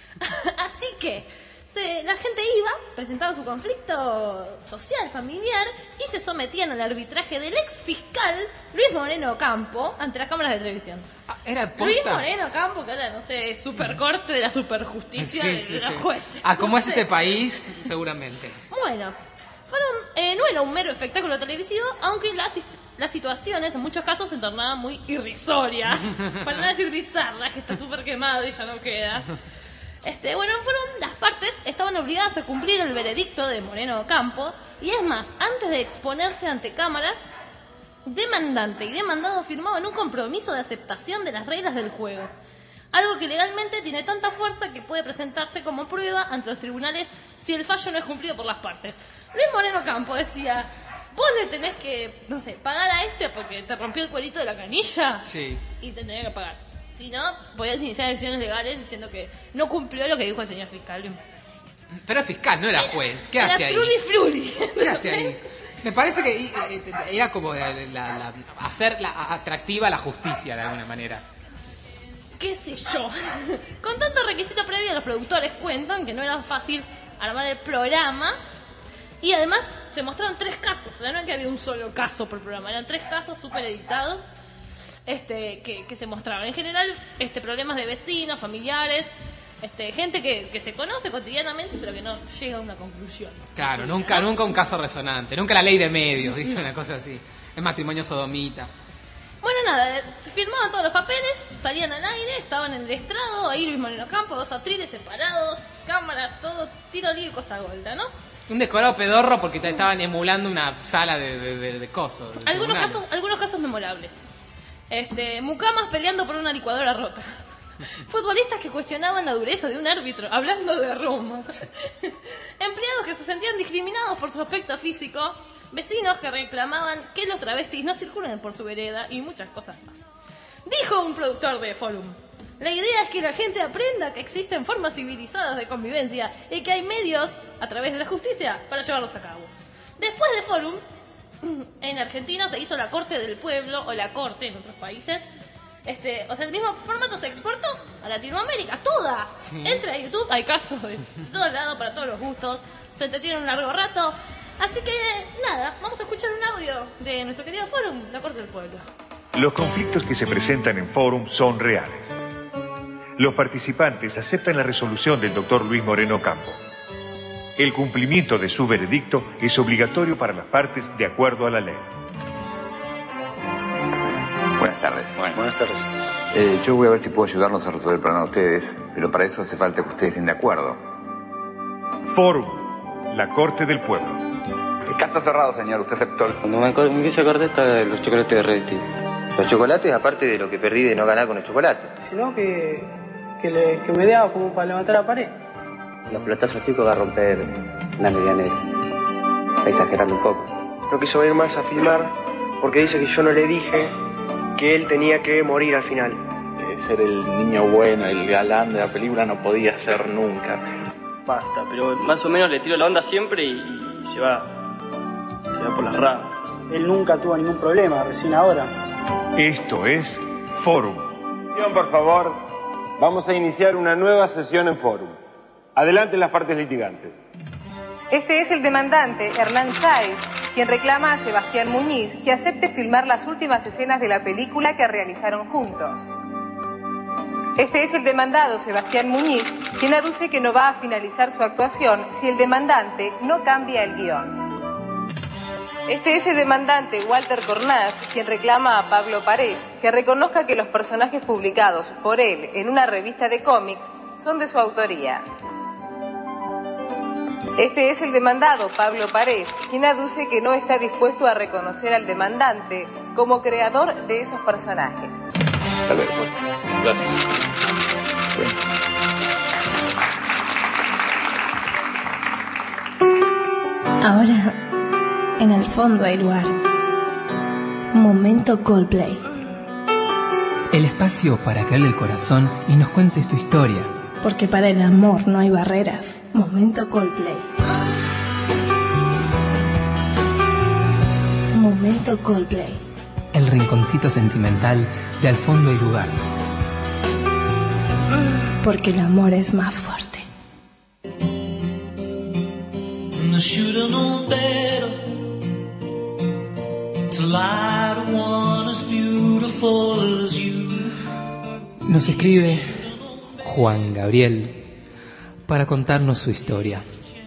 Speaker 2: Así que se- la gente iba, presentaba su conflicto social, familiar, y se sometían al arbitraje del ex fiscal Luis Moreno Campo ante las cámaras de televisión.
Speaker 1: Ah, era
Speaker 2: Luis
Speaker 1: posta.
Speaker 2: Moreno Campo, que era, no sé, supercorte de la superjusticia
Speaker 1: Sí,
Speaker 2: de
Speaker 1: sí,
Speaker 2: los
Speaker 1: sí.
Speaker 2: jueces.
Speaker 1: Ah, como
Speaker 2: No
Speaker 1: es
Speaker 2: sé.
Speaker 1: este país, seguramente.
Speaker 2: Bueno, fueron, eh, no era un mero espectáculo televisivo, aunque las, las situaciones en muchos casos se tornaban muy irrisorias, para no decir bizarras, que está súper quemado y ya no queda. Este, bueno, fueron las partes, estaban obligadas a cumplir el veredicto de Moreno Campo, y es más, antes de exponerse ante cámaras, demandante y demandado firmaban un compromiso de aceptación de las reglas del juego. Algo que legalmente tiene tanta fuerza que puede presentarse como prueba ante los tribunales si el fallo no es cumplido por las partes. Luis Moreno Campo decía, vos le tenés que, no sé, pagar a este porque te rompió el cuerito de la canilla
Speaker 1: Sí.
Speaker 2: y te tenés que pagar. Si no, podías iniciar acciones legales diciendo que no cumplió lo que dijo el señor fiscal.
Speaker 1: Pero es fiscal, no era juez. ¿Qué
Speaker 2: Era
Speaker 1: hace ahí?
Speaker 2: Trulli Frulli.
Speaker 1: ¿Qué hace ahí? Me parece que eh, eh, era como la, la- la- hacer la, atractiva la justicia de alguna manera.
Speaker 2: ¿Qué sé yo? Con tanto requisito previo, los productores cuentan que no era fácil armar el programa. Y además se mostraron tres casos. O sea, no es que había un solo caso por programa, eran tres casos súper editados este, que, que se mostraban. En general, este, problemas de vecinos, familiares, este, gente que, que se conoce cotidianamente, pero que no llega a una conclusión.
Speaker 1: Claro,
Speaker 2: Sí,
Speaker 1: nunca,
Speaker 2: ¿no?
Speaker 1: nunca un caso resonante, nunca la ley de medios, ¿viste? Una cosa así. Es matrimonio sodomita.
Speaker 2: Bueno, nada, firmaban todos los papeles, salían al aire, estaban en el estrado, ahí Luis Moreno Campo, dos atriles separados, cámaras, todo, tiro libre, cosa golda, ¿no?
Speaker 1: Un decorado pedorro porque te estaban emulando una sala de, de, de, de coso. de
Speaker 2: Algunos
Speaker 1: tribunales.
Speaker 2: casos, algunos casos memorables. Este, mucamas peleando por una licuadora rota. Futbolistas que cuestionaban la dureza de un árbitro, hablando de Roma. Empleados que se sentían discriminados por su aspecto físico. Vecinos que reclamaban que los travestis no circulen por su vereda y muchas cosas más. Dijo un productor de Forum: la idea es que la gente aprenda que existen formas civilizadas de convivencia y que hay medios, a través de la justicia, para llevarlos a cabo. Después de Forum, en Argentina se hizo la Corte del Pueblo, o la Corte en otros países. Este, o sea, el mismo formato se exportó a Latinoamérica, toda.
Speaker 1: Sí.
Speaker 2: Entra a YouTube, hay casos de todos lados, para todos los gustos. Se entretiene un largo rato. Así que, nada, vamos a escuchar un audio de nuestro querido Forum, la Corte del Pueblo.
Speaker 5: Los conflictos que se presentan en Forum son reales. Los participantes aceptan la resolución del doctor Luis Moreno Campo. El cumplimiento de su veredicto es obligatorio para las partes de acuerdo a la ley.
Speaker 6: Buenas tardes.
Speaker 7: Buenas tardes.
Speaker 6: Eh, yo voy a ver si puedo ayudarlos a resolver el problema de ustedes, pero para eso hace falta que ustedes estén de acuerdo.
Speaker 5: Forum, la Corte del Pueblo.
Speaker 6: El caso cerrado, señor. Usted aceptó.
Speaker 7: Cuando me acuerdo, me empieza a acordar está los chocolates de Red Steel.
Speaker 8: Los chocolates, aparte de lo que perdí de no ganar con el chocolate.
Speaker 9: Sino que, que, le, que me daba como para levantar la pared.
Speaker 7: Los pelotazos chicos va a romper la medianera. Está exagerando un poco.
Speaker 10: No quiso venir más a filmar porque dice que yo no le dije que él tenía que morir al final.
Speaker 11: Eh, ser el niño bueno, el galán de la película no podía ser nunca.
Speaker 9: Basta, pero más o menos le tiro la onda siempre y, y se va. Se va por las ramas. Él nunca tuvo ningún problema, recién ahora.
Speaker 5: Esto es Forum.
Speaker 12: Por favor, vamos a iniciar una nueva sesión en Forum. Adelante las partes litigantes.
Speaker 13: Este es el demandante, Hernán Sáez, quien reclama a Sebastián Muñiz que acepte filmar las últimas escenas de la película que realizaron juntos. Este es el demandado, Sebastián Muñiz, quien aduce que no va a finalizar su actuación si el demandante no cambia el guión. Este es el demandante, Walter Cornás, quien reclama a Pablo Parés que reconozca que los personajes publicados por él en una revista de cómics son de su autoría. Este es el demandado, Pablo Parés, quien aduce que no está dispuesto a reconocer al demandante como creador de esos personajes.
Speaker 6: Hasta luego.
Speaker 11: Gracias.
Speaker 6: Bueno.
Speaker 14: Ahora, en el fondo hay lugar. Momento Coldplay.
Speaker 1: El espacio para que hable el corazón y nos cuentes tu historia.
Speaker 14: Porque para el amor no hay barreras. Momento Coldplay. Momento Coldplay.
Speaker 1: El rinconcito sentimental de Al fondo hay lugar.
Speaker 14: Porque el amor es más fuerte.
Speaker 3: I should have known better to lie to one as beautiful as you.
Speaker 1: Nos escribe Juan Gabriel para contarnos su historia.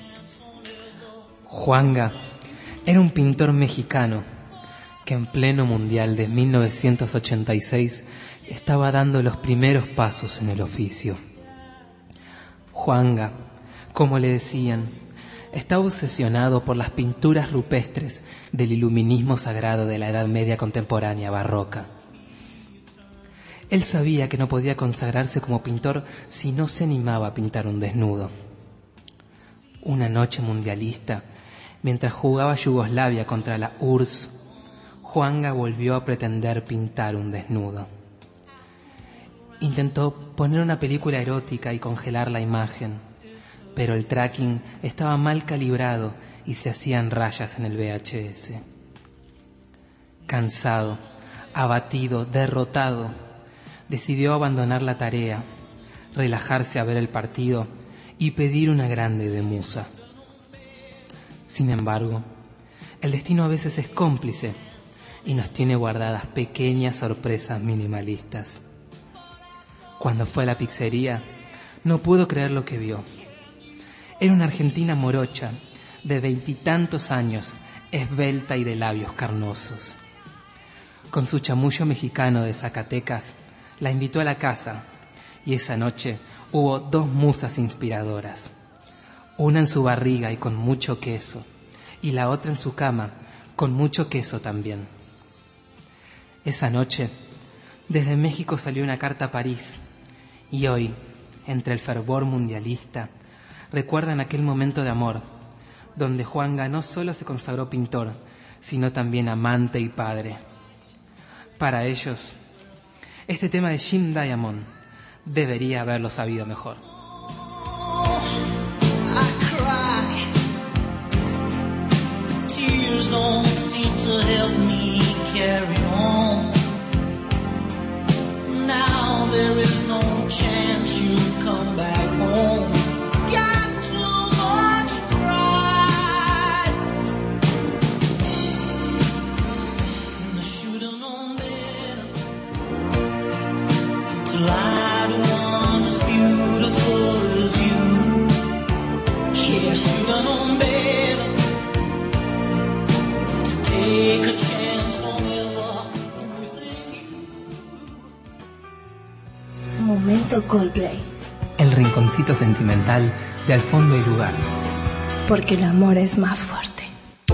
Speaker 1: Juanga era un pintor mexicano que en pleno mundial de mil novecientos ochenta y seis estaba dando los primeros pasos en el oficio. Juanga, como le decían, estaba obsesionado por las pinturas rupestres del iluminismo sagrado de la Edad Media contemporánea barroca. Él sabía que no podía consagrarse como pintor si no se animaba a pintar un desnudo. Una noche mundialista, mientras jugaba Yugoslavia contra la U R S S, Juanga volvió a pretender pintar un desnudo. Intentó poner una película erótica y congelar la imagen, pero el tracking estaba mal calibrado y se hacían rayas en el V H S. Cansado, abatido, derrotado, decidió abandonar la tarea, relajarse a ver el partido y pedir una grande de musa. Sin embargo, el destino a veces es cómplice y nos tiene guardadas pequeñas sorpresas minimalistas. Cuando fue a la pizzería, no pudo creer lo que vio. Era una argentina morocha, de veintitantos años, esbelta y de labios carnosos. Con su chamullo mexicano de Zacatecas, la invitó a la casa y esa noche hubo dos musas inspiradoras. Una en su barriga y con mucho queso, y la otra en su cama con mucho queso también. Esa noche, desde México salió una carta a París y hoy, entre el fervor mundialista, recuerdan aquel momento de amor, donde Juanga no solo se consagró pintor, sino también amante y padre. Para ellos, este tema de Jim Diamond debería haberlo sabido mejor.
Speaker 3: Tears don't seem to help me carry on. Now there is no chance you'll come back home. Got too much pride. And I should have known better to lie to one as beautiful as you. Yeah, I should have known better to take a chance on never losing you.
Speaker 14: Momento Coldplay.
Speaker 1: El rinconcito sentimental de Al fondo hay lugar.
Speaker 14: Porque el amor es más fuerte.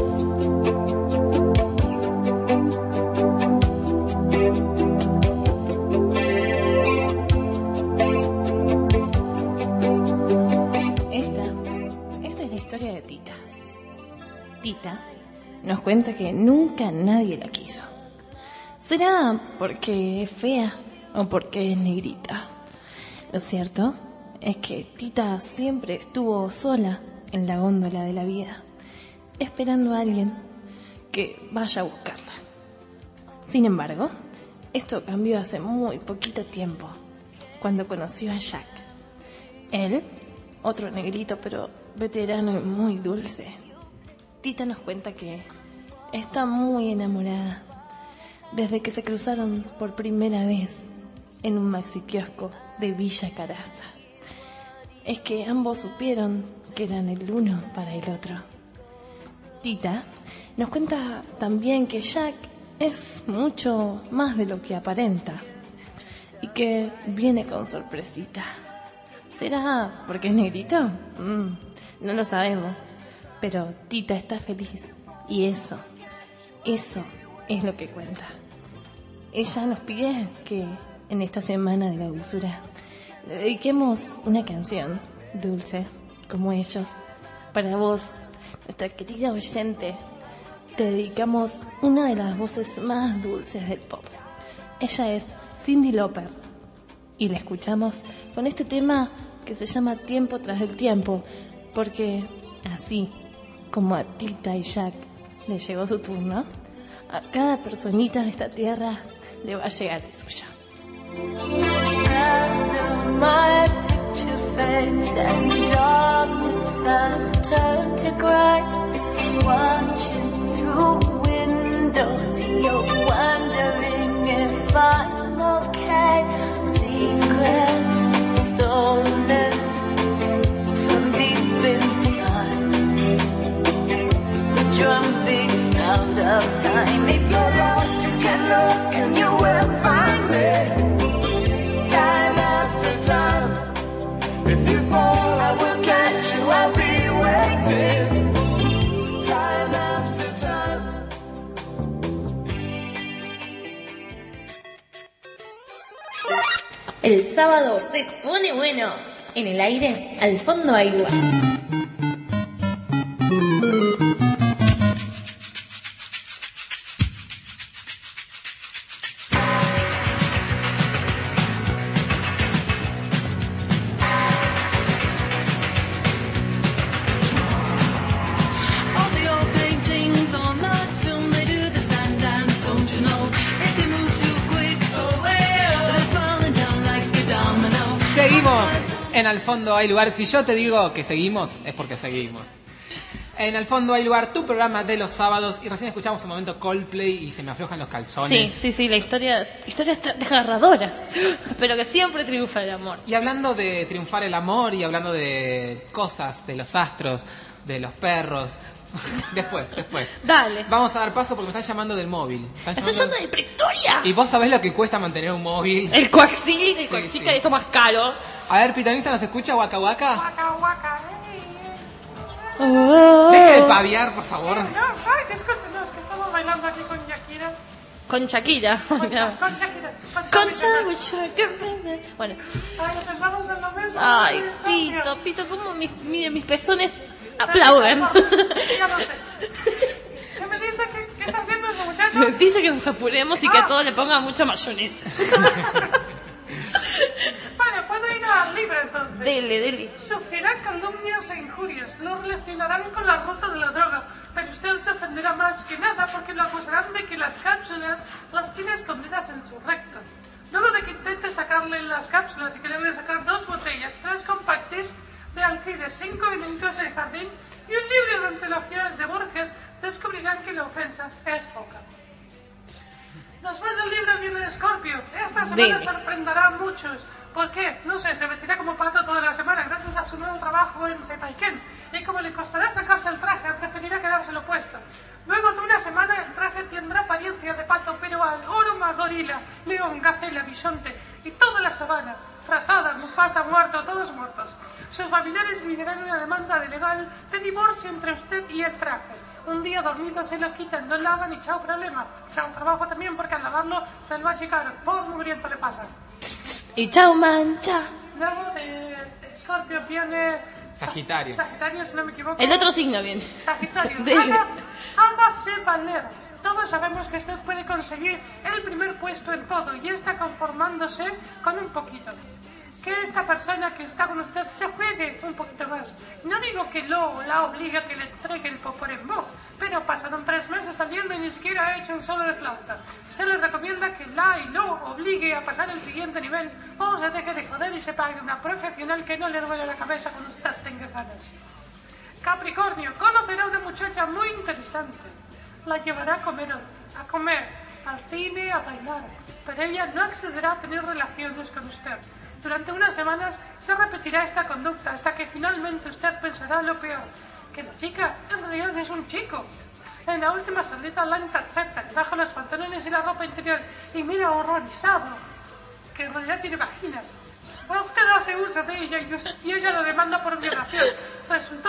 Speaker 2: Esta, esta es la historia de Tita. Tita nos cuenta que nunca nadie la quiso. ¿Será porque es fea o porque es negrita? Lo cierto es que Tita siempre estuvo sola en la góndola de la vida, esperando a alguien que vaya a buscarla. Sin embargo, esto cambió hace muy poquito tiempo, cuando conoció a Jack. Él, otro negrito pero veterano y muy dulce. Tita nos cuenta que está muy enamorada desde que se cruzaron por primera vez en un maxi kiosco de Villa Caraza. Es que ambos supieron que eran el uno para el otro. Tita nos cuenta también que Jack es mucho más de lo que aparenta y que viene con sorpresita. ¿Será porque es negrito? Mm, no lo sabemos, pero Tita está feliz. Y eso, eso es lo que cuenta. Ella nos pide que en esta semana de la dulzura le dediquemos una canción dulce, como ellos. Para vos, nuestra querida oyente, te dedicamos una de las voces más dulces del pop. Ella es Cyndi Lauper y la escuchamos con este tema que se llama Tiempo tras el tiempo, porque así como a Tita y Jack le llegó su turno, a cada personita de esta tierra le va a llegar el suyo.
Speaker 15: After my picture fades and darkness has turned to gray, watching through windows, you're wondering if I'm okay. Secrets stolen from deep inside, the drum beats out of time. If you're lost, you can look and you will find me. Time after time. If you fall, I will catch you. I'll be waiting. Time after time.
Speaker 14: El sábado se pone bueno. En el aire, al fondo hay lugar.
Speaker 1: En Al Fondo Hay Lugar. Si yo te digo que seguimos, es porque seguimos. En Al Fondo Hay Lugar, tu programa de los sábados. Y recién escuchamos un momento Coldplay y se me aflojan los calzones.
Speaker 2: Sí, sí, sí, la historia, historias desgarradoras. Pero que siempre triunfa el amor.
Speaker 1: Y hablando de triunfar el amor y hablando de cosas, de los astros, de los perros. Después, después.
Speaker 2: Dale.
Speaker 1: Vamos a dar paso porque me están llamando del móvil.
Speaker 2: ¿Están llamando, ¿Están llamando de Pretoria?
Speaker 1: Y vos sabés lo que cuesta mantener un móvil.
Speaker 2: El coaxil, el
Speaker 1: sí,
Speaker 2: coaxil
Speaker 1: sí.
Speaker 2: que esto más caro.
Speaker 1: A ver, Pitonisa, ¿nos escucha Waka Waka?
Speaker 4: Waka Waka, eh.
Speaker 2: Oh.
Speaker 1: Deje de paviar, por favor.
Speaker 4: No, ay, disculpe, no, es que estamos bailando aquí con Shakira.
Speaker 2: Con Shakira.
Speaker 4: Con, con Shakira.
Speaker 2: Con Shakira. Bueno.
Speaker 4: Ay, nos sentamos en la mesa.
Speaker 2: Ay, Pito, Pito, cómo mis, mire, mis pezones aplauden.
Speaker 4: Ya no sé. ¿Qué me dice? ¿Qué, qué está haciendo ese muchacho?
Speaker 2: Me dice que nos apuremos y que a todo le ponga mucha mayonesa.
Speaker 4: Bueno, puedo ir al libro entonces.
Speaker 2: Dele, dele.
Speaker 4: Sufrirá calumnias e injurias, lo relacionarán con la ruta de la droga, pero usted se ofenderá más que nada porque lo acusarán de que las cápsulas las tiene escondidas en su recto. Luego de que intente sacarle las cápsulas y que le voy a sacar dos botellas, tres compactes de alcides, cinco enemigos en el jardín y un libro de antologías de Borges, descubrirán que la ofensa es poca. Después del libro viene Scorpio. Esta semana sorprenderá a muchos. ¿Por qué? No sé, se vestirá como pato toda la semana gracias a su nuevo trabajo en Pepaiken. Y como le costará sacarse el traje, preferirá quedárselo puesto. Luego de una semana el traje tendrá apariencia de pato, pero al oroma, gorila, león, gacela, bisonte y toda la sabana. Frazada, Mufasa, muerto, todos muertos. Sus familiares liderarán una demanda de legal de divorcio entre usted y el traje. Un día dormido se lo quitan, no lavan y chao problema. Chao trabajo también porque al lavarlo se lo va a achicar. Por mugriento le pasa.
Speaker 2: Y chao mancha.
Speaker 4: Luego de, de Scorpio viene...
Speaker 1: Sagitario.
Speaker 4: Sagitario, si no me equivoco.
Speaker 2: El otro signo viene.
Speaker 4: Sagitario. Anda, hágase valer. Todos sabemos que usted puede conseguir el primer puesto en todo y está conformándose con un poquito. Que esta persona que está con usted se juegue un poquito más. No digo que lo o la obliga a que le entregue el poporembo, pero pasaron tres meses saliendo y ni siquiera ha hecho un solo de flauta. Se les recomienda que la y lo obligue a pasar el siguiente nivel o se deje de joder y se pague una profesional que no le duele la cabeza cuando usted tenga ganas. Capricornio, conocerá a una muchacha muy interesante. La llevará a comer, a comer, al cine, a bailar, pero ella no accederá a tener relaciones con usted. Durante unas semanas se repetirá esta conducta hasta que finalmente usted pensará lo peor, que la chica en realidad es un chico. En la última salida la intercepta, le baja los pantalones y la ropa interior y mira horrorizado, que en realidad tiene vagina. Usted hace uso de ella y, usted, y ella lo demanda por violación. Resultó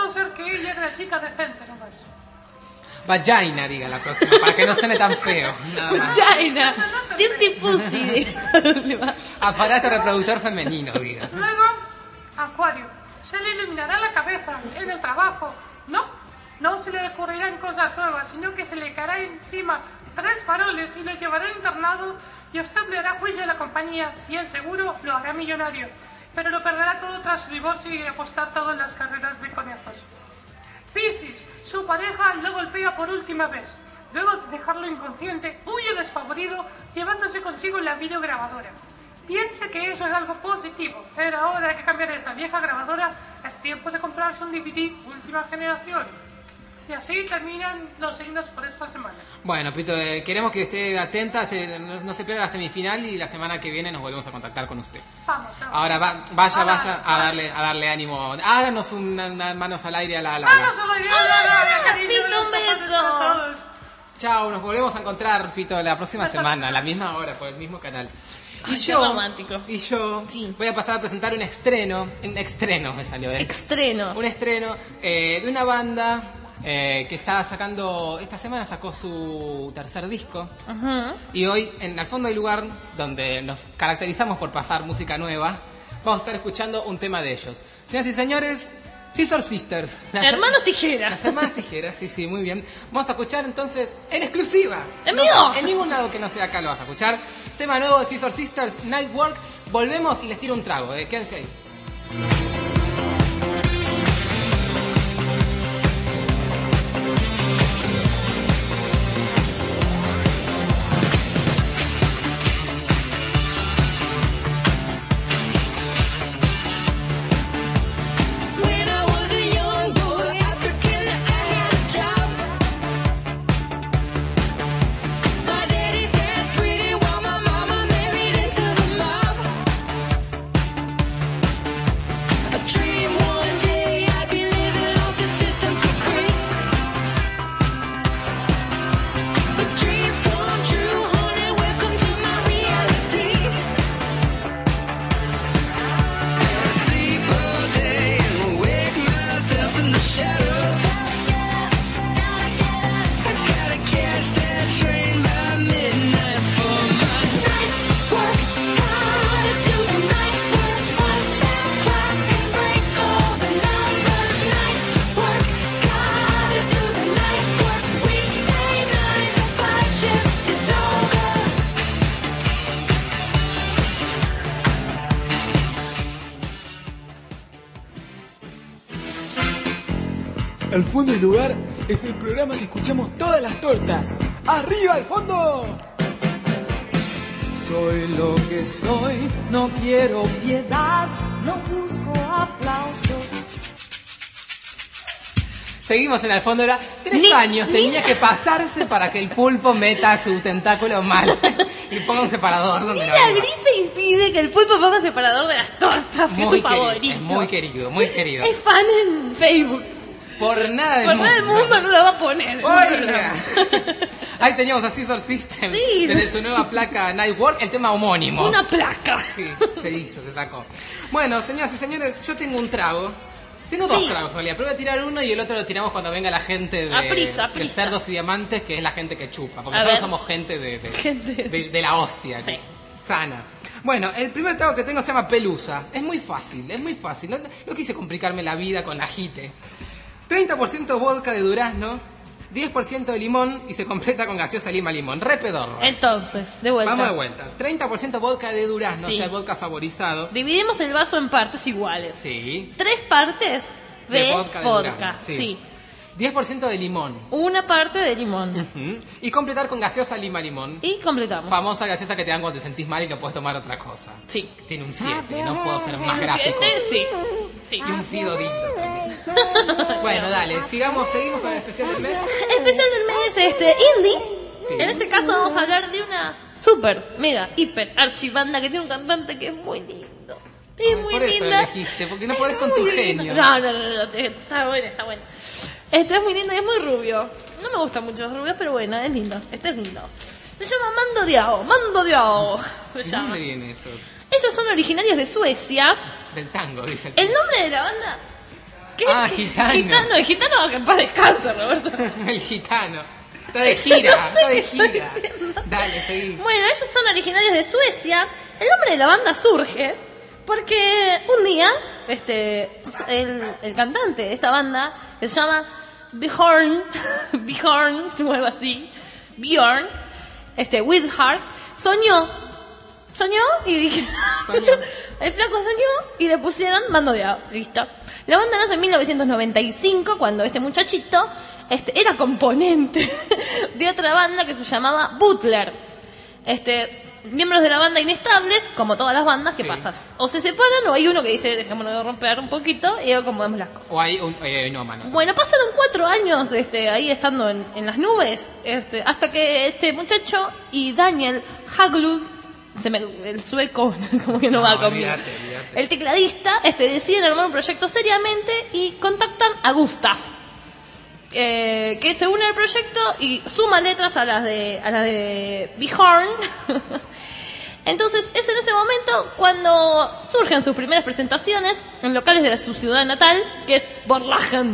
Speaker 4: ser que ella era una chica decente nomás.
Speaker 1: Vagina, diga la próxima, para que no suene tan feo. Nada más.
Speaker 2: Vagina. Dirty pussy.
Speaker 1: Aparato reproductor femenino, diga.
Speaker 4: Luego, Acuario. Se le iluminará la cabeza en el trabajo. No, no se le ocurrirán cosas nuevas, sino que se le caerá encima tres faroles y lo llevará internado y usted le hará juicio a la compañía y el seguro lo hará millonario. Pero lo perderá todo tras su divorcio y apostar todo en las carreras de conejos. Piscis, su pareja lo golpea por última vez. Luego de dejarlo inconsciente, huye despavorido, llevándose consigo la videograbadora. Piense que eso es algo positivo, pero ahora hay que cambiar esa vieja grabadora. Es tiempo de comprarse un D V D última generación. Y así terminan los signos por esta semana.
Speaker 1: Bueno, Pito, eh, queremos que esté atenta, se, no, no se pierda la semifinal y la semana que viene nos volvemos a contactar con usted.
Speaker 4: Vamos, vamos.
Speaker 1: Ahora va, vaya,
Speaker 4: Ahora,
Speaker 1: vaya a darle, a darle ánimo. Háganos una, una manos al aire a la... la, la.
Speaker 4: ¡Vamos a bailar!
Speaker 2: ¡Hola, Pito, un beso!
Speaker 1: Chao, nos volvemos a encontrar, Pito, la próxima
Speaker 4: Beso.
Speaker 1: semana, a la misma hora, por el mismo canal. Y
Speaker 2: Ay, qué
Speaker 1: yo,
Speaker 2: romántico.
Speaker 1: y yo
Speaker 2: Sí.
Speaker 1: voy a pasar a presentar un estreno, un estreno me salió, ¿eh?
Speaker 2: Extreno.
Speaker 1: Un estreno eh, de una banda eh, que está sacando, esta semana sacó su tercer disco.
Speaker 2: Ajá.
Speaker 1: Y hoy, en Al Fondo del Lugar, donde nos caracterizamos por pasar música nueva, vamos a estar escuchando un tema de ellos. Señoras y señores, Scissor Sisters. Las
Speaker 2: Hermanos Tijeras.
Speaker 1: Las hermanas tijeras, sí, sí, muy bien. Vamos a escuchar entonces en exclusiva.
Speaker 2: ¡En
Speaker 1: No,
Speaker 2: vivo!
Speaker 1: en ningún lado que no sea acá lo vas a escuchar. Tema nuevo de Scissor Sisters, Night Work. Volvemos y les tiro un trago, eh. Quédense ahí.
Speaker 15: When I was a young boy, I pretended I had a job. My daddy said pretty while my mama married into the mob. A dream one day I'd be living off the system for free. But dreams come true, honey. Welcome to my reality. I sleep all day and wake myself in the shadows. I gotta catch that train by midnight for my night work. Gotta do the night work. Watch that clock and break all the numbers. Night work. Gotta do the night work. Weekday nine to five shift is over.
Speaker 1: Al Fondo del Lugar es el programa que escuchamos todas las tortas. ¡Arriba al fondo!
Speaker 3: Soy lo que soy, no quiero piedad, no busco aplausos.
Speaker 1: Seguimos en Al Fondo del Lugar. Tres
Speaker 2: Ni-
Speaker 1: años
Speaker 2: ni-
Speaker 1: tenía que pasarse para que el pulpo meta su tentáculo mal y ponga un separador donde
Speaker 2: Ni
Speaker 1: no
Speaker 2: la
Speaker 1: hay.
Speaker 2: gripe impide que el pulpo ponga separador de las tortas, que es
Speaker 1: Muy
Speaker 2: su
Speaker 1: querido,
Speaker 2: favorito.
Speaker 1: es muy querido, muy querido.
Speaker 2: Es fan en Facebook.
Speaker 1: Por nada del
Speaker 2: Por
Speaker 1: mundo.
Speaker 2: nada del mundo no lo va a poner.
Speaker 1: Oiga. Ahí teníamos a Scissor System
Speaker 2: Sí.
Speaker 1: desde su nueva placa Night Work, el tema homónimo.
Speaker 2: Una placa.
Speaker 1: Sí, se hizo, se sacó. Bueno, señoras y señores, yo tengo un trago. Tengo dos
Speaker 2: Sí.
Speaker 1: tragos en realidad, pero voy a tirar uno y el otro lo tiramos cuando venga la gente de,
Speaker 2: A prisa, a
Speaker 1: de
Speaker 2: prisa.
Speaker 1: Cerdos y Diamantes, que es la gente que chupa, porque
Speaker 2: A
Speaker 1: nosotros
Speaker 2: ver.
Speaker 1: somos gente de, de,
Speaker 2: Gente.
Speaker 1: de- de la hostia,
Speaker 2: Sí.
Speaker 1: sana. Bueno, el primer trago que tengo se llama Pelusa. Es muy fácil, es muy fácil. No, no quise complicarme la vida con ajite. treinta por ciento vodka de durazno, diez por ciento de limón y se completa con gaseosa lima limón. Re pedorro.
Speaker 2: Entonces, de vuelta.
Speaker 1: Vamos de vuelta. treinta por ciento vodka de durazno,
Speaker 2: Sí.
Speaker 1: o sea, vodka saborizado.
Speaker 2: Dividimos el vaso en partes iguales.
Speaker 1: Sí.
Speaker 2: Tres partes de,
Speaker 1: De vodka
Speaker 2: vodka.
Speaker 1: de durazno, sí.
Speaker 2: Sí.
Speaker 1: diez por ciento de limón.
Speaker 2: Una parte de limón.
Speaker 1: Ujú. Y completar con gaseosa lima limón.
Speaker 2: Y completamos.
Speaker 1: Famosa gaseosa que te dan cuando te sentís mal y no puedes tomar otra cosa.
Speaker 2: Sí.
Speaker 1: Tiene un siete, no puedo ser más
Speaker 2: ¿Tiene un
Speaker 1: gráfico.
Speaker 2: siete? Sí. Sí.
Speaker 1: Y un fido digno también. Bueno, dale, sigamos, seguimos con el especial del mes.
Speaker 2: El especial del mes es este indie.
Speaker 1: Sí.
Speaker 2: En este caso vamos a hablar de una super, mega, hiper archibanda que tiene un cantante que es muy lindo. Es
Speaker 1: Ay,
Speaker 2: muy
Speaker 1: por eso
Speaker 2: linda.
Speaker 1: elegiste, porque no
Speaker 2: Es
Speaker 1: podés con
Speaker 2: muy
Speaker 1: tu
Speaker 2: lindo.
Speaker 1: genio.
Speaker 2: No, no, no, no, está buena, está buena. Este es muy lindo y es muy rubio. No me gustan mucho los rubios, pero bueno, es lindo. Este es lindo. Se llama Mando Diao. Mando Diao. Se
Speaker 1: ¿De
Speaker 2: llama.
Speaker 1: dónde viene eso?
Speaker 2: Ellos son originarios de Suecia.
Speaker 1: Del tango, dice el
Speaker 2: El nombre de la banda, ¿Qué?
Speaker 1: Ah, gitano.
Speaker 2: Gitano, el gitano que en paz descanse, Roberto.
Speaker 1: El gitano. Está de gira,
Speaker 2: No sé
Speaker 1: está de
Speaker 2: qué estoy
Speaker 1: gira.
Speaker 2: diciendo.
Speaker 1: Dale, seguí.
Speaker 2: Bueno, ellos son originarios de Suecia. El nombre de la banda surge porque un día este el, el cantante de esta banda, que se llama Bjorn, Bjorn, o algo así, Bjorn, este, Widhart, soñó, soñó y dije,
Speaker 1: Soñó.
Speaker 2: el flaco soñó y le pusieron Mando de Agua, listo. La banda nace en mil novecientos noventa y cinco cuando este muchachito este, era componente de otra banda que se llamaba Butler. Este, miembros de la banda inestables, como todas las bandas, ¿qué
Speaker 1: Sí.
Speaker 2: pasa? O se separan o hay uno que dice, dejémonos de romper un poquito y acomodamos las cosas.
Speaker 1: O hay un. Eh, no, mano.
Speaker 2: Bueno, pasaron cuatro años este, ahí estando en, en las nubes, este, hasta que este muchacho y Daniel Haglund, se me, el sueco como que no,
Speaker 1: No,
Speaker 2: va conmigo,
Speaker 1: olvídate, olvídate.
Speaker 2: el tecladista, este, deciden armar un proyecto seriamente y contactan a Gustav, eh, que se une al proyecto y suma letras a las de a las de Bjorn. Entonces es en ese momento cuando surgen sus primeras presentaciones en locales de su ciudad natal, que es Borlagen,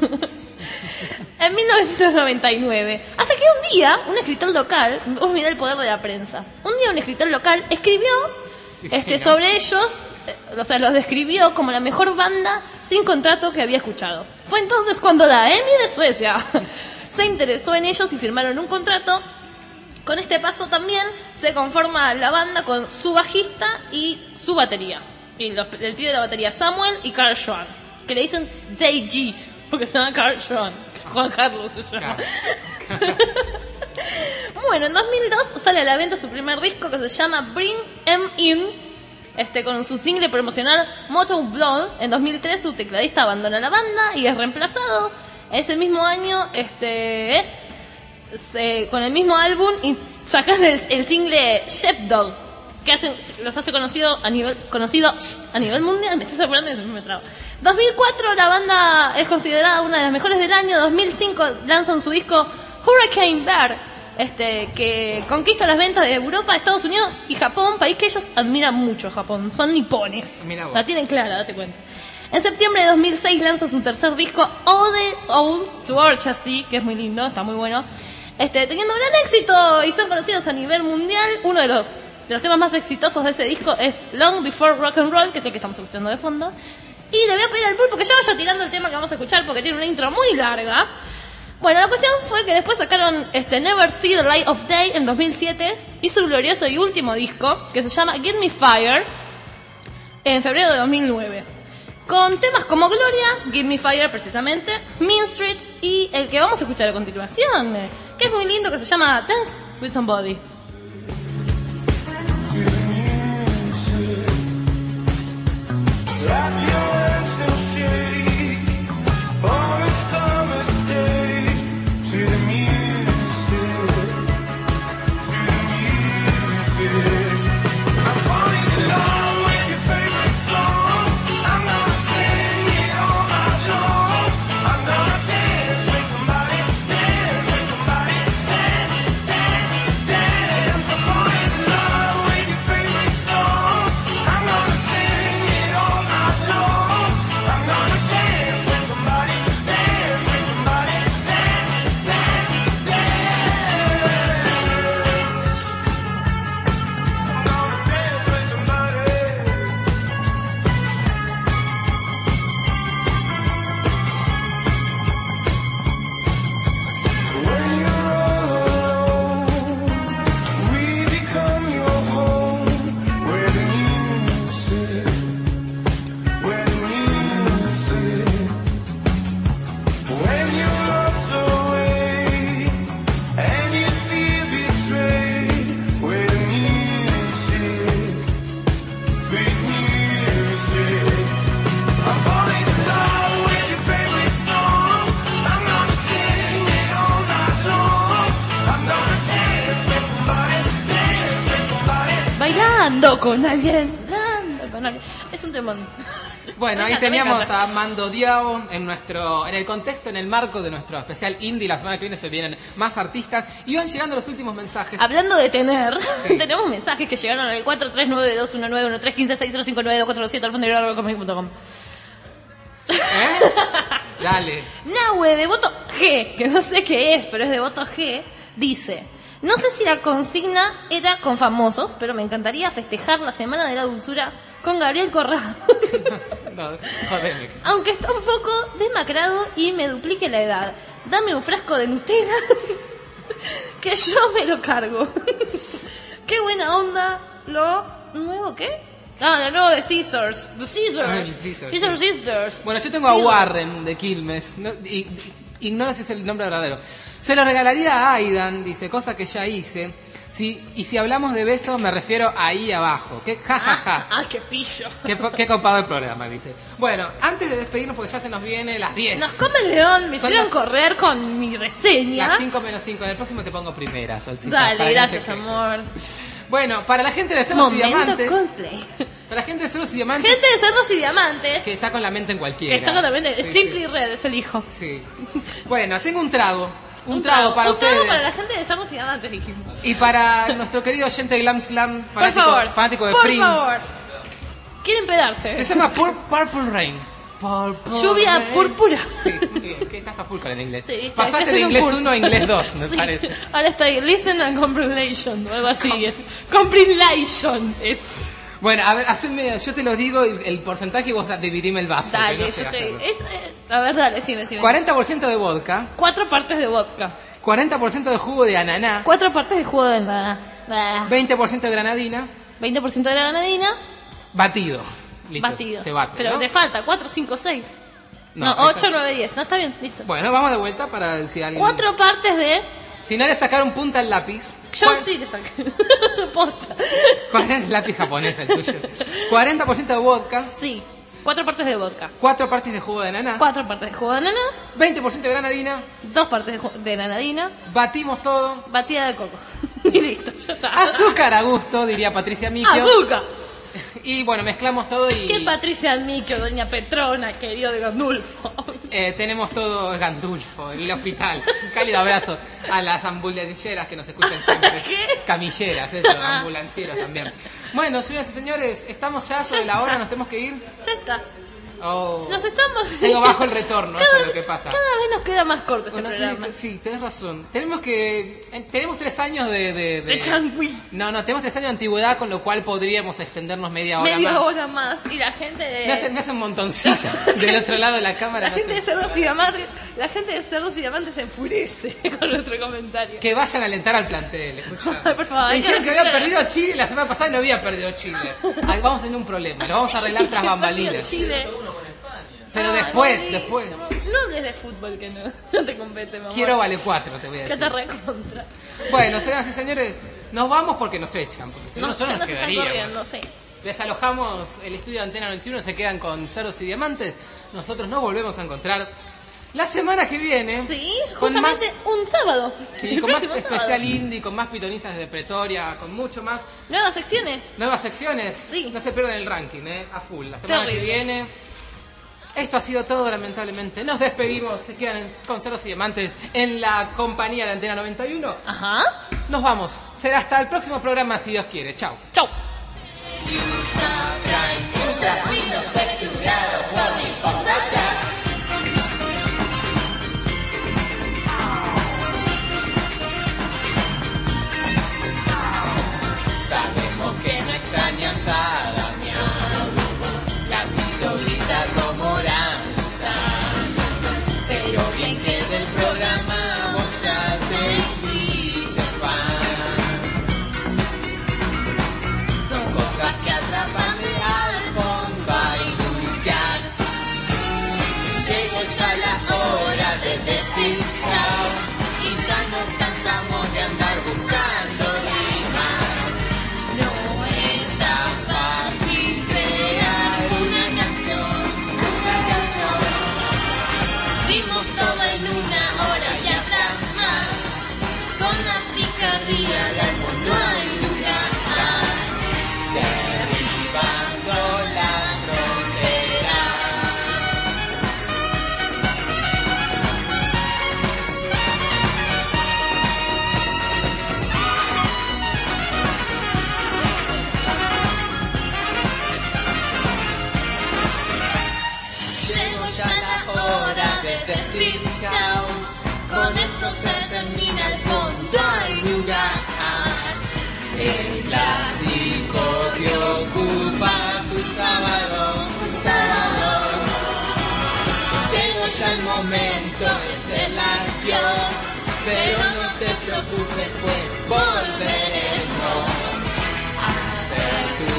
Speaker 2: en mil novecientos noventa y nueve. Hasta que un día un escritor local, vos mirá el poder de la prensa, un día un escritor local escribió
Speaker 1: Sí, sí,
Speaker 2: este
Speaker 1: ¿no?
Speaker 2: sobre ellos, eh, o sea, los describió como la mejor banda sin contrato que había escuchado. Fue entonces cuando la EMI de Suecia se interesó en ellos y firmaron un contrato. Con este paso también se conforma la banda con su bajista y su batería. Y los, el pibe de la batería, Samuel y Carl Johan, que le dicen J G, porque se llama Carl Johan. Juan Carlos se llama. Bueno, en dos mil dos sale a la venta su primer disco que se llama Bring Em In, este, con su single promocional Motto Blonde. En dos mil tres su tecladista abandona la banda y es reemplazado ese mismo año este, se- con el mismo álbum y sacan el, el single Sheepdog, que hace, los hace conocido a nivel conocido a nivel mundial. Me estoy apurando y se me trabo. dos mil cuatro la banda es considerada una de las mejores del año. dos mil cinco lanzan su disco Hurricane Bear, este, que conquista las ventas de Europa, Estados Unidos y Japón, país que ellos admiran mucho. Japón, son nipones,
Speaker 1: Mirá vos.
Speaker 2: la tienen clara, date cuenta. En septiembre de dos mil seis lanza su tercer disco Ode Old to Orchesy, que es muy lindo, está muy bueno, este, teniendo gran éxito y son conocidos a nivel mundial. Uno de los de los temas más exitosos de ese disco es Long Before Rock and Roll, que es el que estamos escuchando de fondo. Y le voy a pedir al Pulpo que ya vaya tirando el tema que vamos a escuchar porque tiene una intro muy larga. Bueno, la cuestión fue que después sacaron este Never See the Light of Day en dos mil siete y su glorioso y último disco, que se llama Get Me Fire, en febrero de dos mil nueve. Con temas como Gloria, Give Me Fire precisamente, Mean Street y el que vamos a escuchar a continuación, eh, que es muy lindo, que se llama Dance With Somebody. Bailando con alguien, bailando con alguien. Es un temón.
Speaker 1: Bueno,
Speaker 2: Me
Speaker 1: ahí
Speaker 2: encanta, me
Speaker 1: teníamos
Speaker 2: encanta.
Speaker 1: a Mando Diao en nuestro, en el contexto, en el marco de nuestro especial indie. La semana que viene se vienen más artistas y van llegando los últimos mensajes.
Speaker 2: Hablando de tener,
Speaker 1: Sí.
Speaker 2: tenemos mensajes que llegaron al cuatro tres nueve dos uno nueve uno tres uno cinco seis cero cinco nueve dos cuatro siete al fondo y punto com.
Speaker 1: Dale.
Speaker 2: Nahue, devoto G, que no sé qué es, pero es devoto G, dice: no sé si la consigna era con famosos, pero me encantaría festejar la Semana de la Dulzura con Gabriel Corrado.
Speaker 1: No, jodeme.
Speaker 2: Aunque está un poco demacrado y me duplique la edad. Dame un frasco de Nutella que yo me lo cargo. Qué buena onda. Lo nuevo, ¿qué? Ah, lo nuevo de Scissors. The Scissors.
Speaker 1: Ah, Scissors,
Speaker 2: Scissors,
Speaker 1: sí.
Speaker 2: Scissors.
Speaker 1: Bueno, yo tengo a
Speaker 2: Scissors.
Speaker 1: Warren de Quilmes. No, y, ignoro si es el nombre verdadero. Se lo regalaría a Aidan, dice, cosa que ya hice. Sí, y si hablamos de besos, me refiero ahí abajo. Que ja, ja, ja.
Speaker 2: Ah, qué pillo.
Speaker 1: Qué, qué copado el programa, dice. Bueno, antes de despedirnos, porque ya se nos viene las diez.
Speaker 2: Nos come el león, me
Speaker 1: Son
Speaker 2: hicieron
Speaker 1: las-
Speaker 2: correr con mi reseña.
Speaker 1: Las cinco menos cinco. En el próximo te pongo primera, Solcita.
Speaker 2: Dale,
Speaker 1: para que no
Speaker 2: gracias,
Speaker 1: te quejes.
Speaker 2: amor.
Speaker 1: Bueno, para la gente de Cerdos y
Speaker 2: Momento
Speaker 1: Diamantes.
Speaker 2: Coldplay.
Speaker 1: Para la gente de Cerdos y Diamantes.
Speaker 2: Gente de cerdos y diamantes.
Speaker 1: Que está con la mente en cualquiera.
Speaker 2: Está con la mente.
Speaker 1: Sí,
Speaker 2: Simply
Speaker 1: sí.
Speaker 2: Red es el hijo.
Speaker 1: Sí. Bueno, tengo un trago. Un, trago, para
Speaker 2: un
Speaker 1: ustedes.
Speaker 2: trago para la gente de cerdos y diamantes, dijimos.
Speaker 1: Y para nuestro querido oyente de Glam Slam,
Speaker 2: Por
Speaker 1: fanático,
Speaker 2: favor.
Speaker 1: fanático de
Speaker 2: por
Speaker 1: Prince.
Speaker 2: favor. Quieren pedarse.
Speaker 1: Se llama Pur- Purple Rain. Purple
Speaker 2: Lluvia
Speaker 1: Rain.
Speaker 2: púrpura.
Speaker 1: Sí, muy bien. Que estás a full con el inglés.
Speaker 2: Sí, está-
Speaker 1: Pasaste
Speaker 2: estoy
Speaker 1: de
Speaker 2: en un
Speaker 1: inglés
Speaker 2: curso.
Speaker 1: uno a inglés dos, me
Speaker 2: Sí.
Speaker 1: parece.
Speaker 2: Ahora estoy listen and comprehension, o algo así es. Comprehension es.
Speaker 1: Bueno, a ver, haceme, yo te lo digo el, el porcentaje y vos da- dividime el vaso. que
Speaker 2: Dale,
Speaker 1: no sé
Speaker 2: yo te.
Speaker 1: hacerlo.
Speaker 2: Es, eh, a ver, dale, sí, decime.
Speaker 1: cuarenta por ciento de vodka,
Speaker 2: Cuatro partes de vodka.
Speaker 1: cuarenta por ciento de jugo de ananá,
Speaker 2: Cuatro partes de jugo de nada.
Speaker 1: veinte por ciento de granadina,
Speaker 2: veinte por ciento de granadina,
Speaker 1: batido. Listo,
Speaker 2: batido.
Speaker 1: se bate,
Speaker 2: Pero
Speaker 1: ¿no?
Speaker 2: te falta cuatro, cinco, seis.
Speaker 1: No,
Speaker 2: No,
Speaker 1: esa-
Speaker 2: ocho, nueve, diez. No, está bien, listo.
Speaker 1: Bueno, vamos de vuelta para si alguien...
Speaker 2: Cuatro partes de.
Speaker 1: Si no le sacaron punta al lápiz...
Speaker 2: Yo
Speaker 1: ¿cuál-
Speaker 2: sí le saqué. Posta.
Speaker 1: ¿Cuál es el lápiz japonés el tuyo? cuarenta por ciento de vodka,
Speaker 2: Sí, cuatro partes de vodka.
Speaker 1: cuatro partes de jugo de ananá,
Speaker 2: Cuatro partes de jugo de nana,
Speaker 1: veinte por ciento de granadina,
Speaker 2: dos partes de, ju- de granadina,
Speaker 1: batimos todo.
Speaker 2: batida de coco. Y listo, ya está.
Speaker 1: Azúcar a gusto, diría Patricia Michio.
Speaker 2: ¡Azúcar!
Speaker 1: Y bueno, mezclamos todo y
Speaker 2: ¿Qué Patricia Almiquio, doña Petrona, querido de Gandulfo?
Speaker 1: eh, tenemos todo Gandulfo, el hospital. Un cálido abrazo a las ambulancieras que nos escuchan siempre.
Speaker 2: ¿Qué?
Speaker 1: Camilleras, eso, ambulancieros también. Bueno, señoras y señores, estamos ya sobre la hora, nos tenemos que ir.
Speaker 2: Ya está.
Speaker 1: Oh,
Speaker 2: Nos estamos...
Speaker 1: tengo bajo el retorno, eso
Speaker 2: Cada-
Speaker 1: es lo que pasa.
Speaker 2: Cada vez nos queda más corto este
Speaker 1: Bueno, sí,
Speaker 2: programa.
Speaker 1: te- sí, tenés razón. Tenemos que. eh, Tenemos tres años de. De,
Speaker 2: De changüí.
Speaker 1: No, no, tenemos tres años de antigüedad, con lo cual podríamos extendernos media hora
Speaker 2: Media
Speaker 1: más.
Speaker 2: hora más. Y la gente de...
Speaker 1: Me hacen, me hacen un montoncillo del otro lado de la cámara.
Speaker 2: La
Speaker 1: no
Speaker 2: gente
Speaker 1: sé.
Speaker 2: de Cerros y Diamantes, la gente de Cerros y Diamantes se enfurece con nuestro comentario.
Speaker 1: Que vayan a alentar al plantel, escuchá.
Speaker 2: Ay, por favor, hay que
Speaker 1: Dijeron que había
Speaker 2: decirle-
Speaker 1: perdido Chile la semana pasada y no había perdido Chile. Ahí vamos a tener un problema, lo vamos a arreglar tras
Speaker 2: Que
Speaker 1: bambalinas.
Speaker 2: perdió Chile.
Speaker 1: Pero
Speaker 2: Ay,
Speaker 1: después,
Speaker 2: buenísimo.
Speaker 1: después.
Speaker 2: No hables de fútbol que no, no te compete, mamá.
Speaker 1: Quiero vale cuatro, te voy a
Speaker 2: Que
Speaker 1: decir.
Speaker 2: te recontra.
Speaker 1: Bueno, señoras y señores, nos vamos porque nos echan. Porque si no,
Speaker 2: No,
Speaker 1: nosotros
Speaker 2: ya
Speaker 1: nos
Speaker 2: nos están
Speaker 1: quedaríamos.
Speaker 2: corriendo, sí.
Speaker 1: Desalojamos el estudio de Antena noventa y uno, se quedan con Cerdos y Diamantes. Nosotros nos volvemos a encontrar la semana que viene.
Speaker 2: Sí,
Speaker 1: con más,
Speaker 2: justamente un sábado.
Speaker 1: sí,
Speaker 2: El
Speaker 1: con más
Speaker 2: próximo
Speaker 1: especial
Speaker 2: sábado.
Speaker 1: indie, con más pitonizas de Pretoria, con mucho más
Speaker 2: Nuevas secciones.
Speaker 1: nuevas secciones.
Speaker 2: Sí.
Speaker 1: No se pierdan el ranking, ¿eh? A full. La semana
Speaker 2: Terrible.
Speaker 1: que viene. Esto ha sido todo, lamentablemente. Nos despedimos. Se quedan en- con Cerdos y Diamantes en la compañía de Antena noventa y uno.
Speaker 2: Ajá.
Speaker 1: Nos vamos. Será hasta el próximo programa, si Dios quiere. Chao.
Speaker 2: Chau.
Speaker 16: Sabemos que no extrañas a Damián, Gatito grita como orangután, pero bien que del programa vos ya te hiciste fan. Son cosas que atrapan de al fondo a iluminar. Llegó ya la hora de decir chao y ya nos cansamos de andar buscando rimas. No es tan fácil crear una canción, una canción. Dimos todo en una hora y hasta más. Con la picardía del mundo hay lugar. Derribando las fronteras. de decir chao. Con esto se termina el fondo al lugar. El clásico que ocupa tus sábados, sábados. Llegó ya el momento de ser la adiós, pero no te preocupes, pues volveremos a ser tu